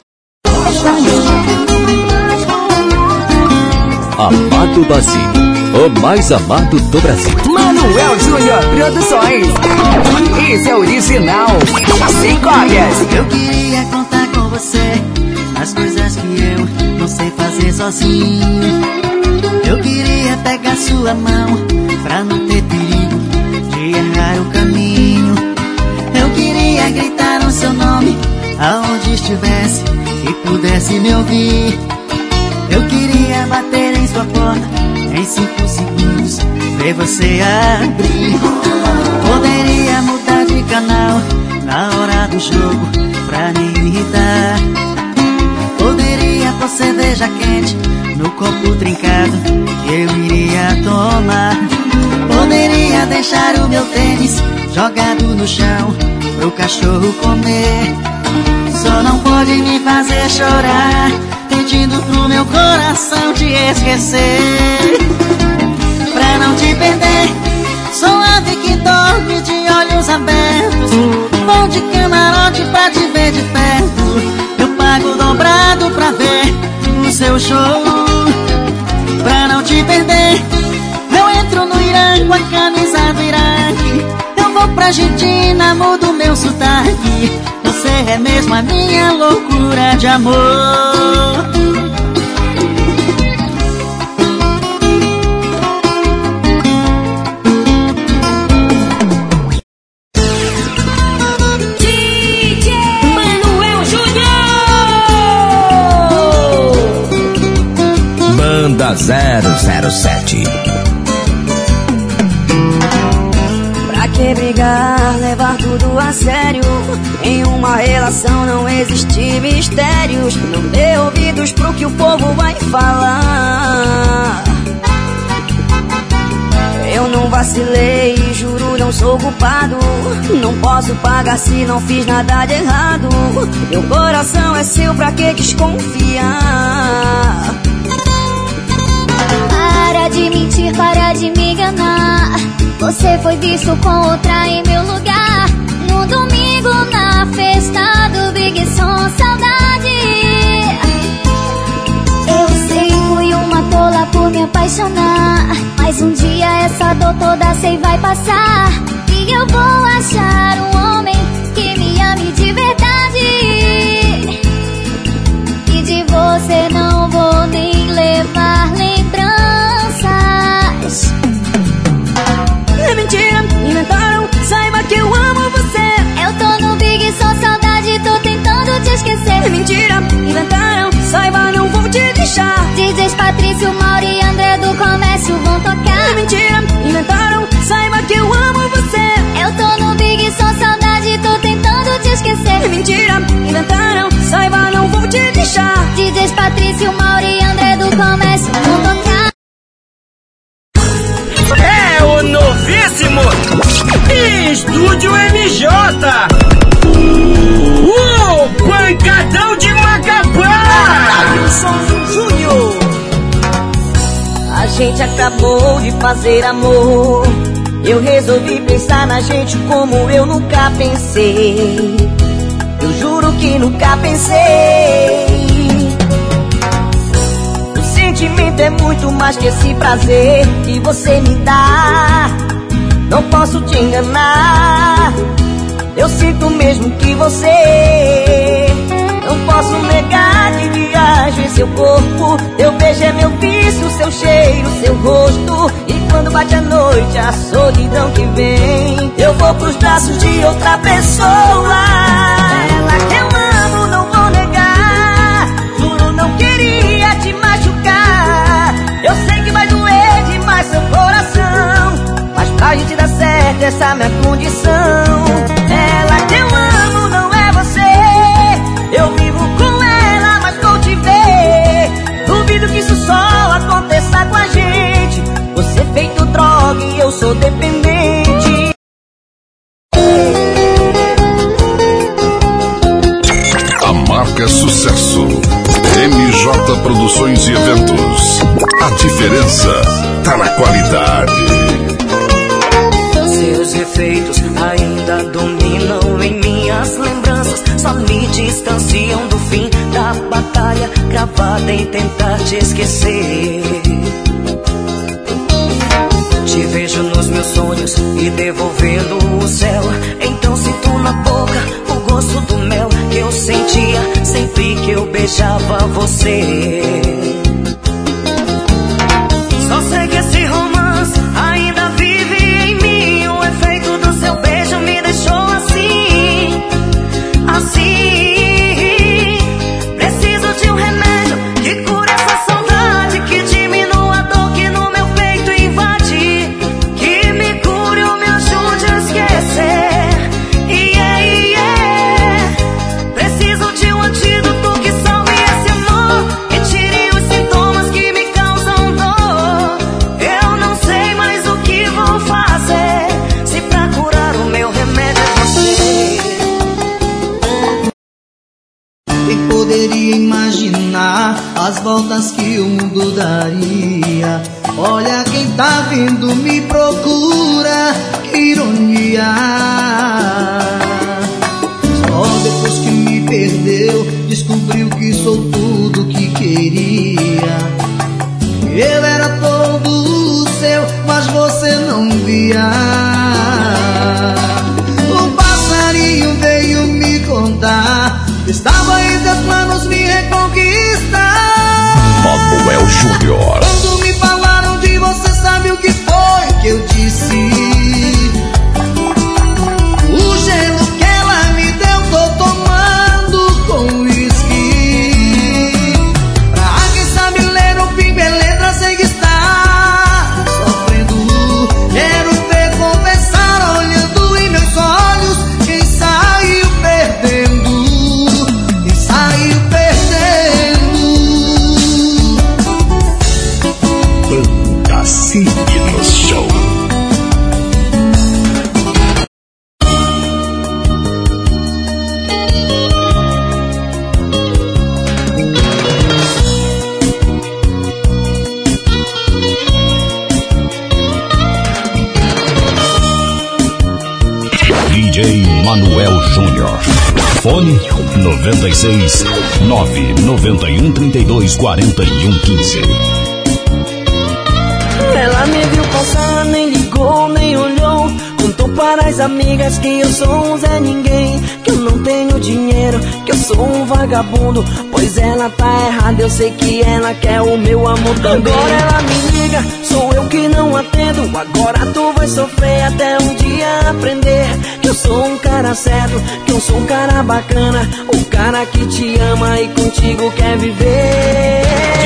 Amado Basílio, o mais amado do Brasil. Manuel Júnior Produções. Esse é original. Sem cópias. Eu queria contar com você as coisas que eu não sei fazer sozinho. Eu queria pegar sua mão pra não ter perigo de errar o caminho. Eu queria gritar o seu nome aonde estivesse e pudesse me ouvir. Eu queria bater em sua porta em cinco segundos, ver você abrir. Poderia mudar de canal na hora do jogo pra nem irritar. Poderia pôr cerveja quente no copo trincado que eu iria tomar. Poderia deixar o meu tênis jogado no chão pro cachorro comer. Só não pode me fazer chorar pedindo pro meu coração te esquecer. Pra não te perder, sou ave que dorme de olhos abertos. Vou de camarote pra te ver de perto. Eu pago dobrado pra ver o seu show. Pra não te perder, eu entro no Irã com a camisa do Iraque. Eu vou pra Argentina, mudo meu sotaque. Você é mesmo a minha loucura de amor. D J Manuel Júnior. Banda zero zero sete. Pra que brigar, levar tudo a sério? Em uma relação não existe mistérios. Não dê ouvidos pro que o povo vai falar. Eu não vacilei, juro não sou culpado. Não posso pagar se não fiz nada de errado. Meu coração é seu, pra que desconfiar? Para de mentir, para de me enganar. Você foi visto com outra em meu lugar. No domingo na festa do Big Som, saudade. Eu sei, fui uma tola por me apaixonar. Mas um dia essa dor toda sei vai passar. E eu vou achar um homem que me ame de verdade. E de você não vou nem levar lembranças. É mentira, inventaram, saiba que eu amo você. Eu tô no Big Som, saudade, tô tentando te esquecer. É mentira, inventaram, saiba, não vou te deixar. D Js Patrício, Mauri e André do Comércio vão tocar. É mentira, inventaram, gente acabou de fazer amor, eu resolvi pensar na gente como eu nunca pensei. Eu juro que nunca pensei. O sentimento é muito mais que esse prazer que você me dá. Não posso te enganar, eu sinto mesmo que você. Não posso negar que viajo em seu corpo. Teu beijo é meu vício, seu cheiro, seu rosto. E quando bate a noite, a solidão que vem, eu vou pros braços de outra pessoa. Ela que eu amo, não vou negar. Juro, não queria te machucar. Eu sei que vai doer demais seu coração, mas pra gente dar certo, essa é a minha condição. Ela que eu amo, não é você. Eu vivo com ela, mas vou te ver. Duvido que isso só aconteça com a gente. Você é feito droga e eu sou dependente. A marca é sucesso. M J Produções e Eventos. A diferença tá na qualidade. Seus efeitos ainda dominam em minhas lembranças, só me distanciam do fim da batalha, gravada em tentar te esquecer. Te vejo nos meus sonhos e devolvendo o céu. Então sinto na boca o gosto do mel que eu sentia sempre que eu beijava você. Só sei que esse romance ainda vive em mim. O efeito do seu beijo me deixou assim, assim. Preciso de um remédio que cure essa saudade, que diminua a dor que no meu peito invade, que me cure ou me ajude a esquecer. Yeah, yeah. Preciso de um antídoto que salve esse amor, que tire os sintomas que me causam dor. Eu não sei mais o que vou fazer, se pra curar o meu remédio é você. Quem poderia imaginar as voltas que o mundo daria? Olha quem tá vindo me procura, que ironia. Só depois que me perdeu, descobriu que sou tudo que queria. Eu era todo seu, mas você não via. Um passarinho veio me contar, estava em teus planos me reconquistar. Manuel Júnior. Quando me falaram de você, sabe o que foi que eu disse? O gelo que ela me deu, tô tomando com uísque. Pra quem sabe ler o fim, beleza, sei que está sofrendo. Quero ver confessar, olhando em meus olhos, quem saiu perdendo. Quem saiu perdendo. Fantasia no show. D J Manuel Júnior. Fone noventa e seis, nove noventa e um, trinta e dois, quarenta e um, quinze. Ela me viu passar, nem ligou, nem olhou. Contou para as amigas que eu sou um Zé Ninguém, que eu não tenho dinheiro, que eu sou um vagabundo. Pois ela tá errada, eu sei que ela quer o meu amor também. Agora ela me liga, sou eu que não atendo. Agora tu vai sofrer até um dia aprender que eu sou um cara certo, que eu sou um cara bacana, um cara que te ama e contigo quer viver. D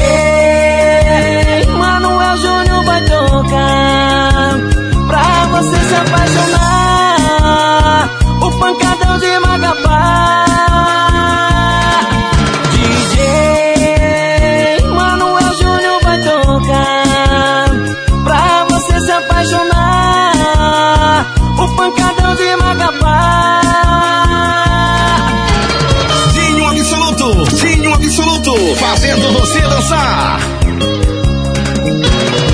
J Manuel Júnior vai tocar pra você se apaixonar, o pancadão de Macapá. D J Manuel Júnior vai tocar pra você se apaixonar, o pancadão de Macapá. Dinho Absoluto, Dinho Absoluto, fazendo você dançar.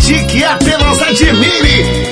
qualidade que apenas admire.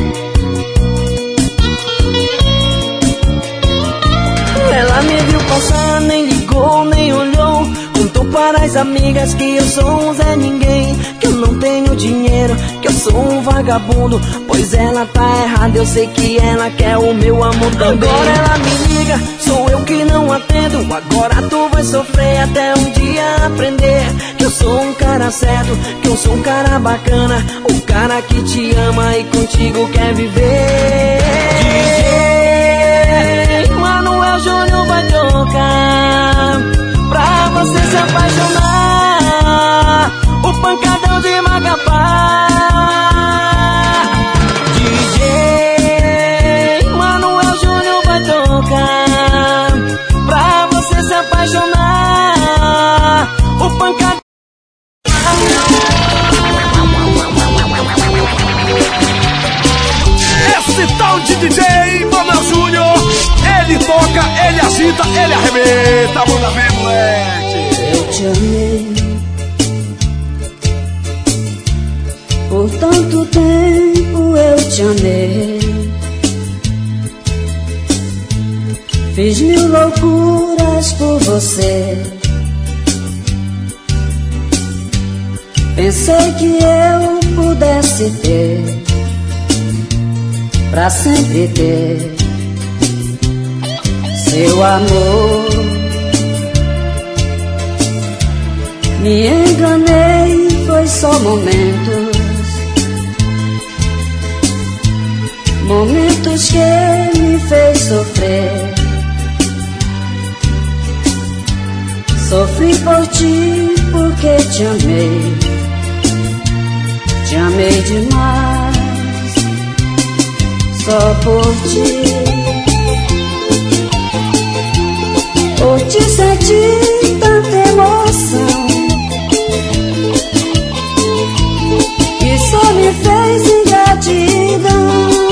Ela me viu passar, nem ligou, nem olhou. Contou para as amigas que eu sou um Zé Ninguém, que eu não tenho dinheiro, que eu sou um vagabundo. Pois ela tá errada, eu sei que ela quer o meu amor também. Agora ela me liga, sou eu que não atendo. Agora tu vai sofrer até um dia aprender que eu sou um cara certo, que eu sou um cara bacana, um cara que te ama e contigo quer viver. D J Manuel Júnior vai tocar pra você se apaixonar, o pancadão de Macapá. D J Manuel Júnior vai tocar pra você se apaixonar, o pancadão. Esse tal de D J Manuel Júnior, ele toca, ele agita, ele arrebenta. Manda ver, moleque. Eu te amei por tanto tempo, eu te amei. Fiz mil loucuras por você. Pensei que eu pudesse ter, pra sempre ter seu amor. Me enganei, foi só momentos, momentos que me fez sofrer. Sofri por ti porque te amei, te amei demais, só por ti. Por te sentir tanta emoção que só me fez ingratidão,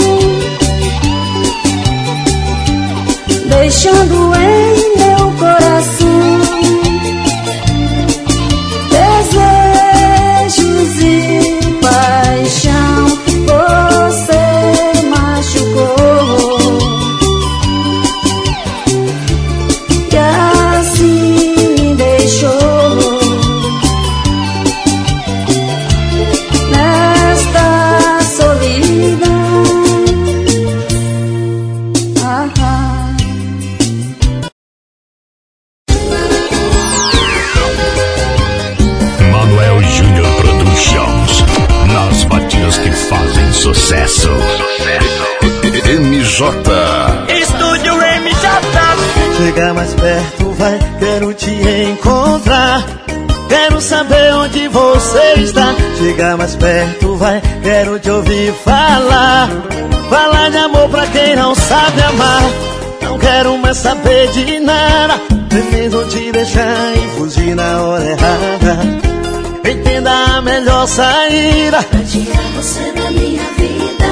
deixando em meu coração desejos e paixão. Você machucou e assim me deixou nesta solidão. Ah, ah. Manuel Júnior Productions, nas batidas que fazem sucesso. Sucesso. M J. Estúdio M J. Chega mais perto, vai, quero te encontrar. Quero saber onde você está. Chega mais perto, vai, quero te ouvir falar. Falar de amor pra quem não sabe amar. Não quero mais saber de nada. Prefiro te deixar e fugir na hora errada. Entenda a melhor saída pra tirar você da minha vida.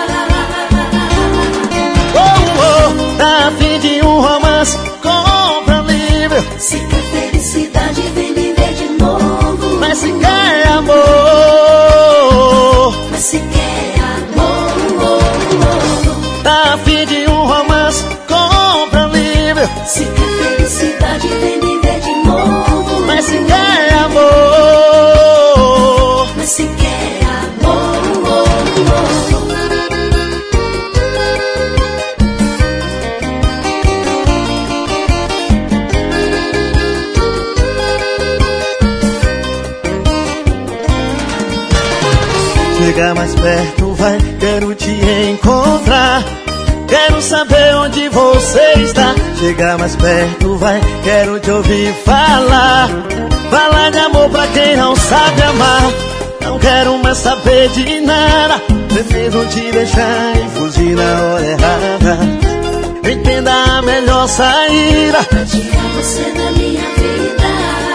Oh, oh, tá a fim de um romance, compra livre. Se quer felicidade, vem viver de novo. Mas se quer amor, mas se quer amor, tá a fim de um romance, compra livre. Se quer felicidade, vem viver de novo. Mas se quer amor, mas se quer amor. Chega mais perto, vai, quero te encontrar. Quero saber onde você está. Chega mais perto, vai, quero te ouvir falar. Falar de amor pra quem não sabe amar. Não quero mais saber de nada. Prefiro te deixar e fugir na hora errada. Entenda a melhor saída pra tirar você da minha vida.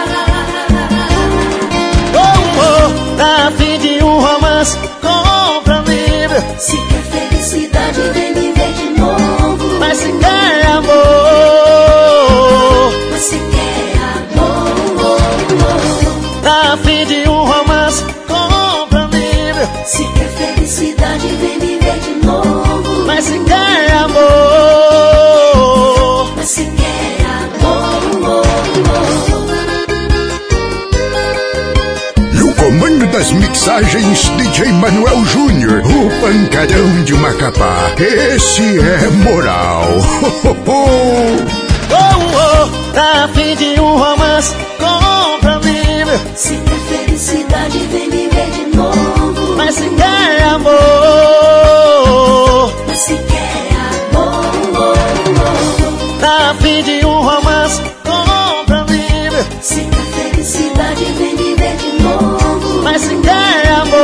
Oh, oh, tá a fim de um romance, compra livre. Se quer felicidade, vem viver de novo. Mas se quer amor, mas se quer amor. tá a fim de um romance, compra livre. mensagens D J Manuel Júnior, o pancadão de Macapá. Esse é moral. Oh, oh, tá a fim de um romance, compra livre. Se quer felicidade, vem me ver de novo. Mas se quer amor, mas se quer amor, tá a fim de um romance, compra livre. se quer felicidade, vem me ver de novo. Mas se quer amor,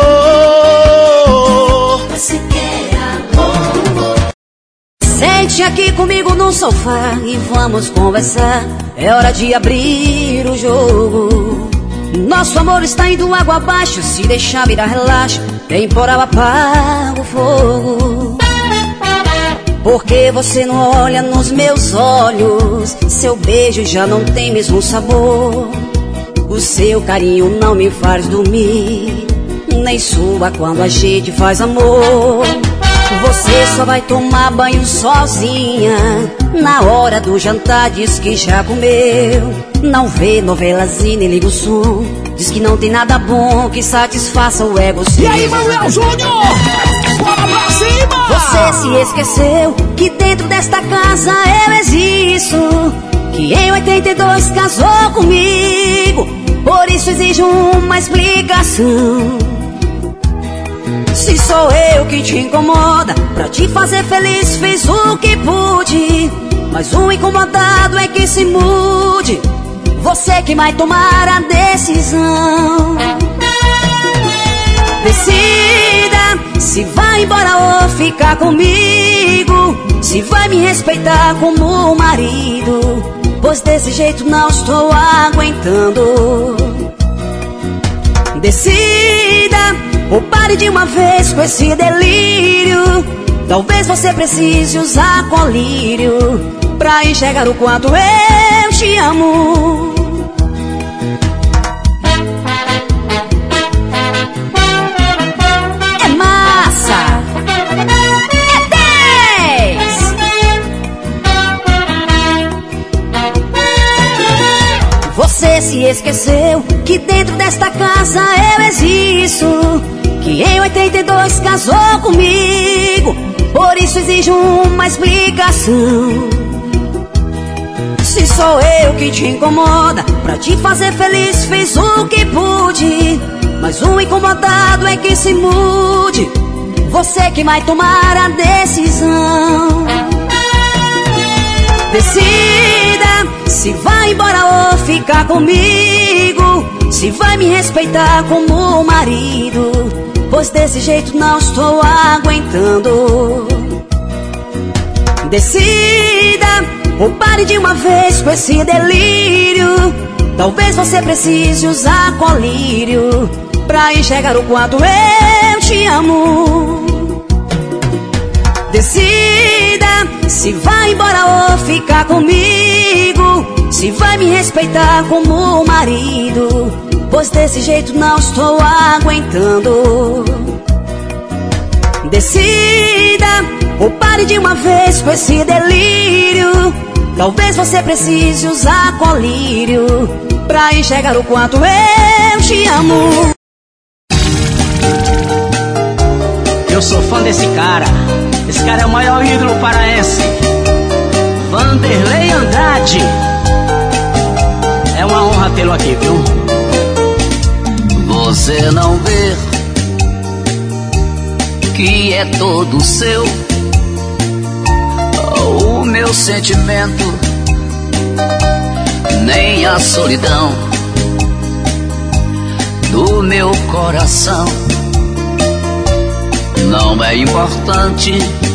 mas se quer amor. Sente aqui comigo no sofá e vamos conversar. É hora de abrir o jogo. Nosso amor está indo água abaixo. Se deixar virar relaxo, temporal apaga o fogo. Porque você não olha nos meus olhos? Seu beijo já não tem mesmo sabor. O seu carinho não me faz dormir, nem sua quando a gente faz amor. Você só vai tomar banho sozinha. Na hora do jantar diz que já comeu. Não vê novelas e nem liga o som. Diz que não tem nada bom que satisfaça o ego seu. E aí, Manuel Júnior? Bora pra cima! Você se esqueceu que dentro desta casa eu existo, que em oitenta e dois casou comigo. Por isso exijo uma explicação. Se sou eu que te incomoda, pra te fazer feliz fiz o que pude, mas o incomodado é que se mude. Você que vai tomar a decisão. Decida se vai embora ou ficar comigo, se vai me respeitar como marido, pois desse jeito não estou aguentando. Decida ou pare de uma vez com esse delírio. Talvez você precise usar colírio pra enxergar o quanto eu te amo. É massa! É dez! Você se esqueceu que dentro desta casa eu existo, que em oitenta e dois casou comigo. Por isso exijo uma explicação. Se sou eu que te incomoda, pra te fazer feliz fiz o que pude, mas o incomodado é que se mude. Você que vai tomar a decisão. Decida se vai embora ou ficar comigo, se vai me respeitar como marido, pois desse jeito não estou aguentando. Decida ou pare de uma vez com esse delírio. Talvez você precise usar colírio pra enxergar o quanto eu te amo. Decida se vai embora ou ficar comigo, se vai me respeitar como marido, pois desse jeito não estou aguentando. Decida ou pare de uma vez com esse delírio. Talvez você precise usar colírio pra enxergar o quanto eu te amo. Eu sou fã desse cara. Esse cara é o maior ídolo paraense, Vanderlei Andrade. É uma honra tê-lo aqui, viu? Você não vê que é todo seu o meu sentimento, nem a solidão do meu coração. Não é importante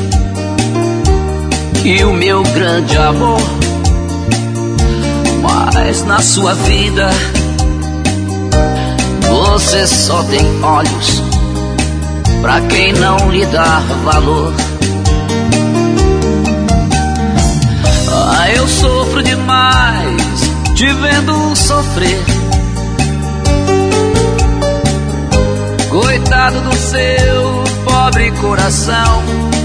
que o meu grande amor, mas na sua vida você só tem olhos pra quem não lhe dá valor. Ah, eu sofro demais te vendo sofrer. Coitado do seu pobre coração,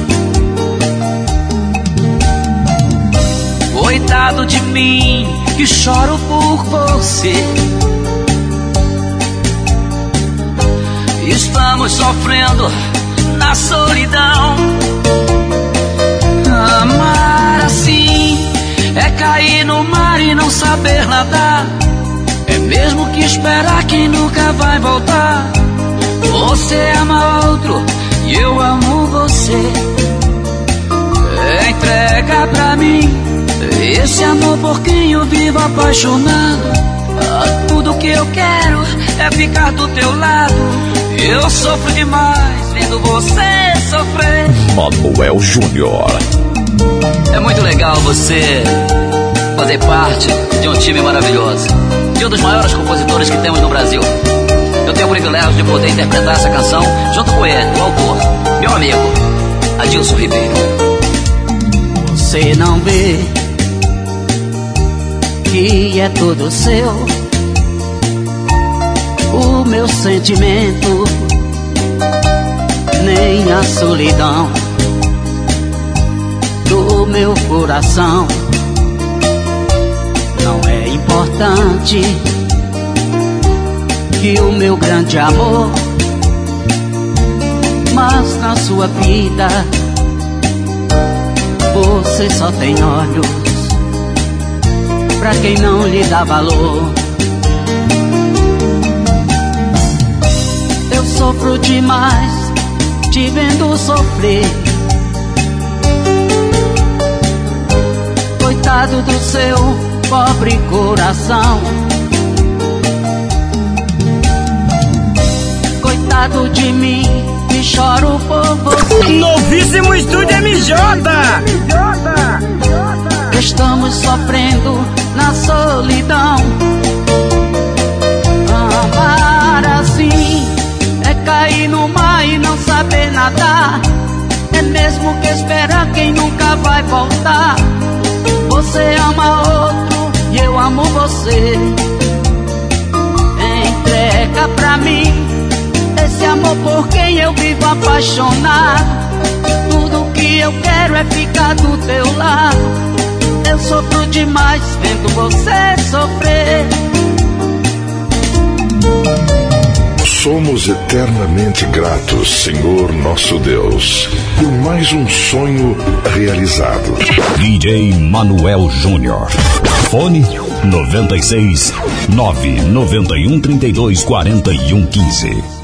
coitado de mim que choro por você. Estamos sofrendo na solidão. Amar assim é cair no mar e não saber nadar. É mesmo que esperar quem nunca vai voltar. Você ama outro e eu amo você. Entrega pra mim esse amor por quem eu vivo apaixonado. Ah, tudo que eu quero é ficar do teu lado. Eu sofro demais vendo você sofrer. Manuel Júnior. É muito legal você fazer parte de um time maravilhoso, de um dos maiores compositores que temos no Brasil. Eu tenho o privilégio de poder interpretar essa canção junto com ele, o autor, meu amigo Adilson Ribeiro. Você não vê que é tudo seu, o meu sentimento, nem a solidão do meu coração. Não é importante que o meu grande amor, mas na sua vida você só tem olhos pra quem não lhe dá valor. Eu sofro demais te vendo sofrer. Coitado do seu pobre coração. Coitado de mim que choro por você. Novíssimo Estúdio M J. Estamos sofrendo na solidão. Amar assim é cair no mar e não saber nadar. É mesmo que esperar quem nunca vai voltar. Você ama outro e eu amo você. Entrega pra mim esse amor por quem eu vivo apaixonado. Tudo que eu quero é ficar do teu lado. Eu sofro demais vendo você sofrer. Somos eternamente gratos, Senhor nosso Deus, por mais um sonho realizado. D J Manuel Júnior. Fone noventa e seis, nove nove um, trinta e dois, quarenta e um, quinze.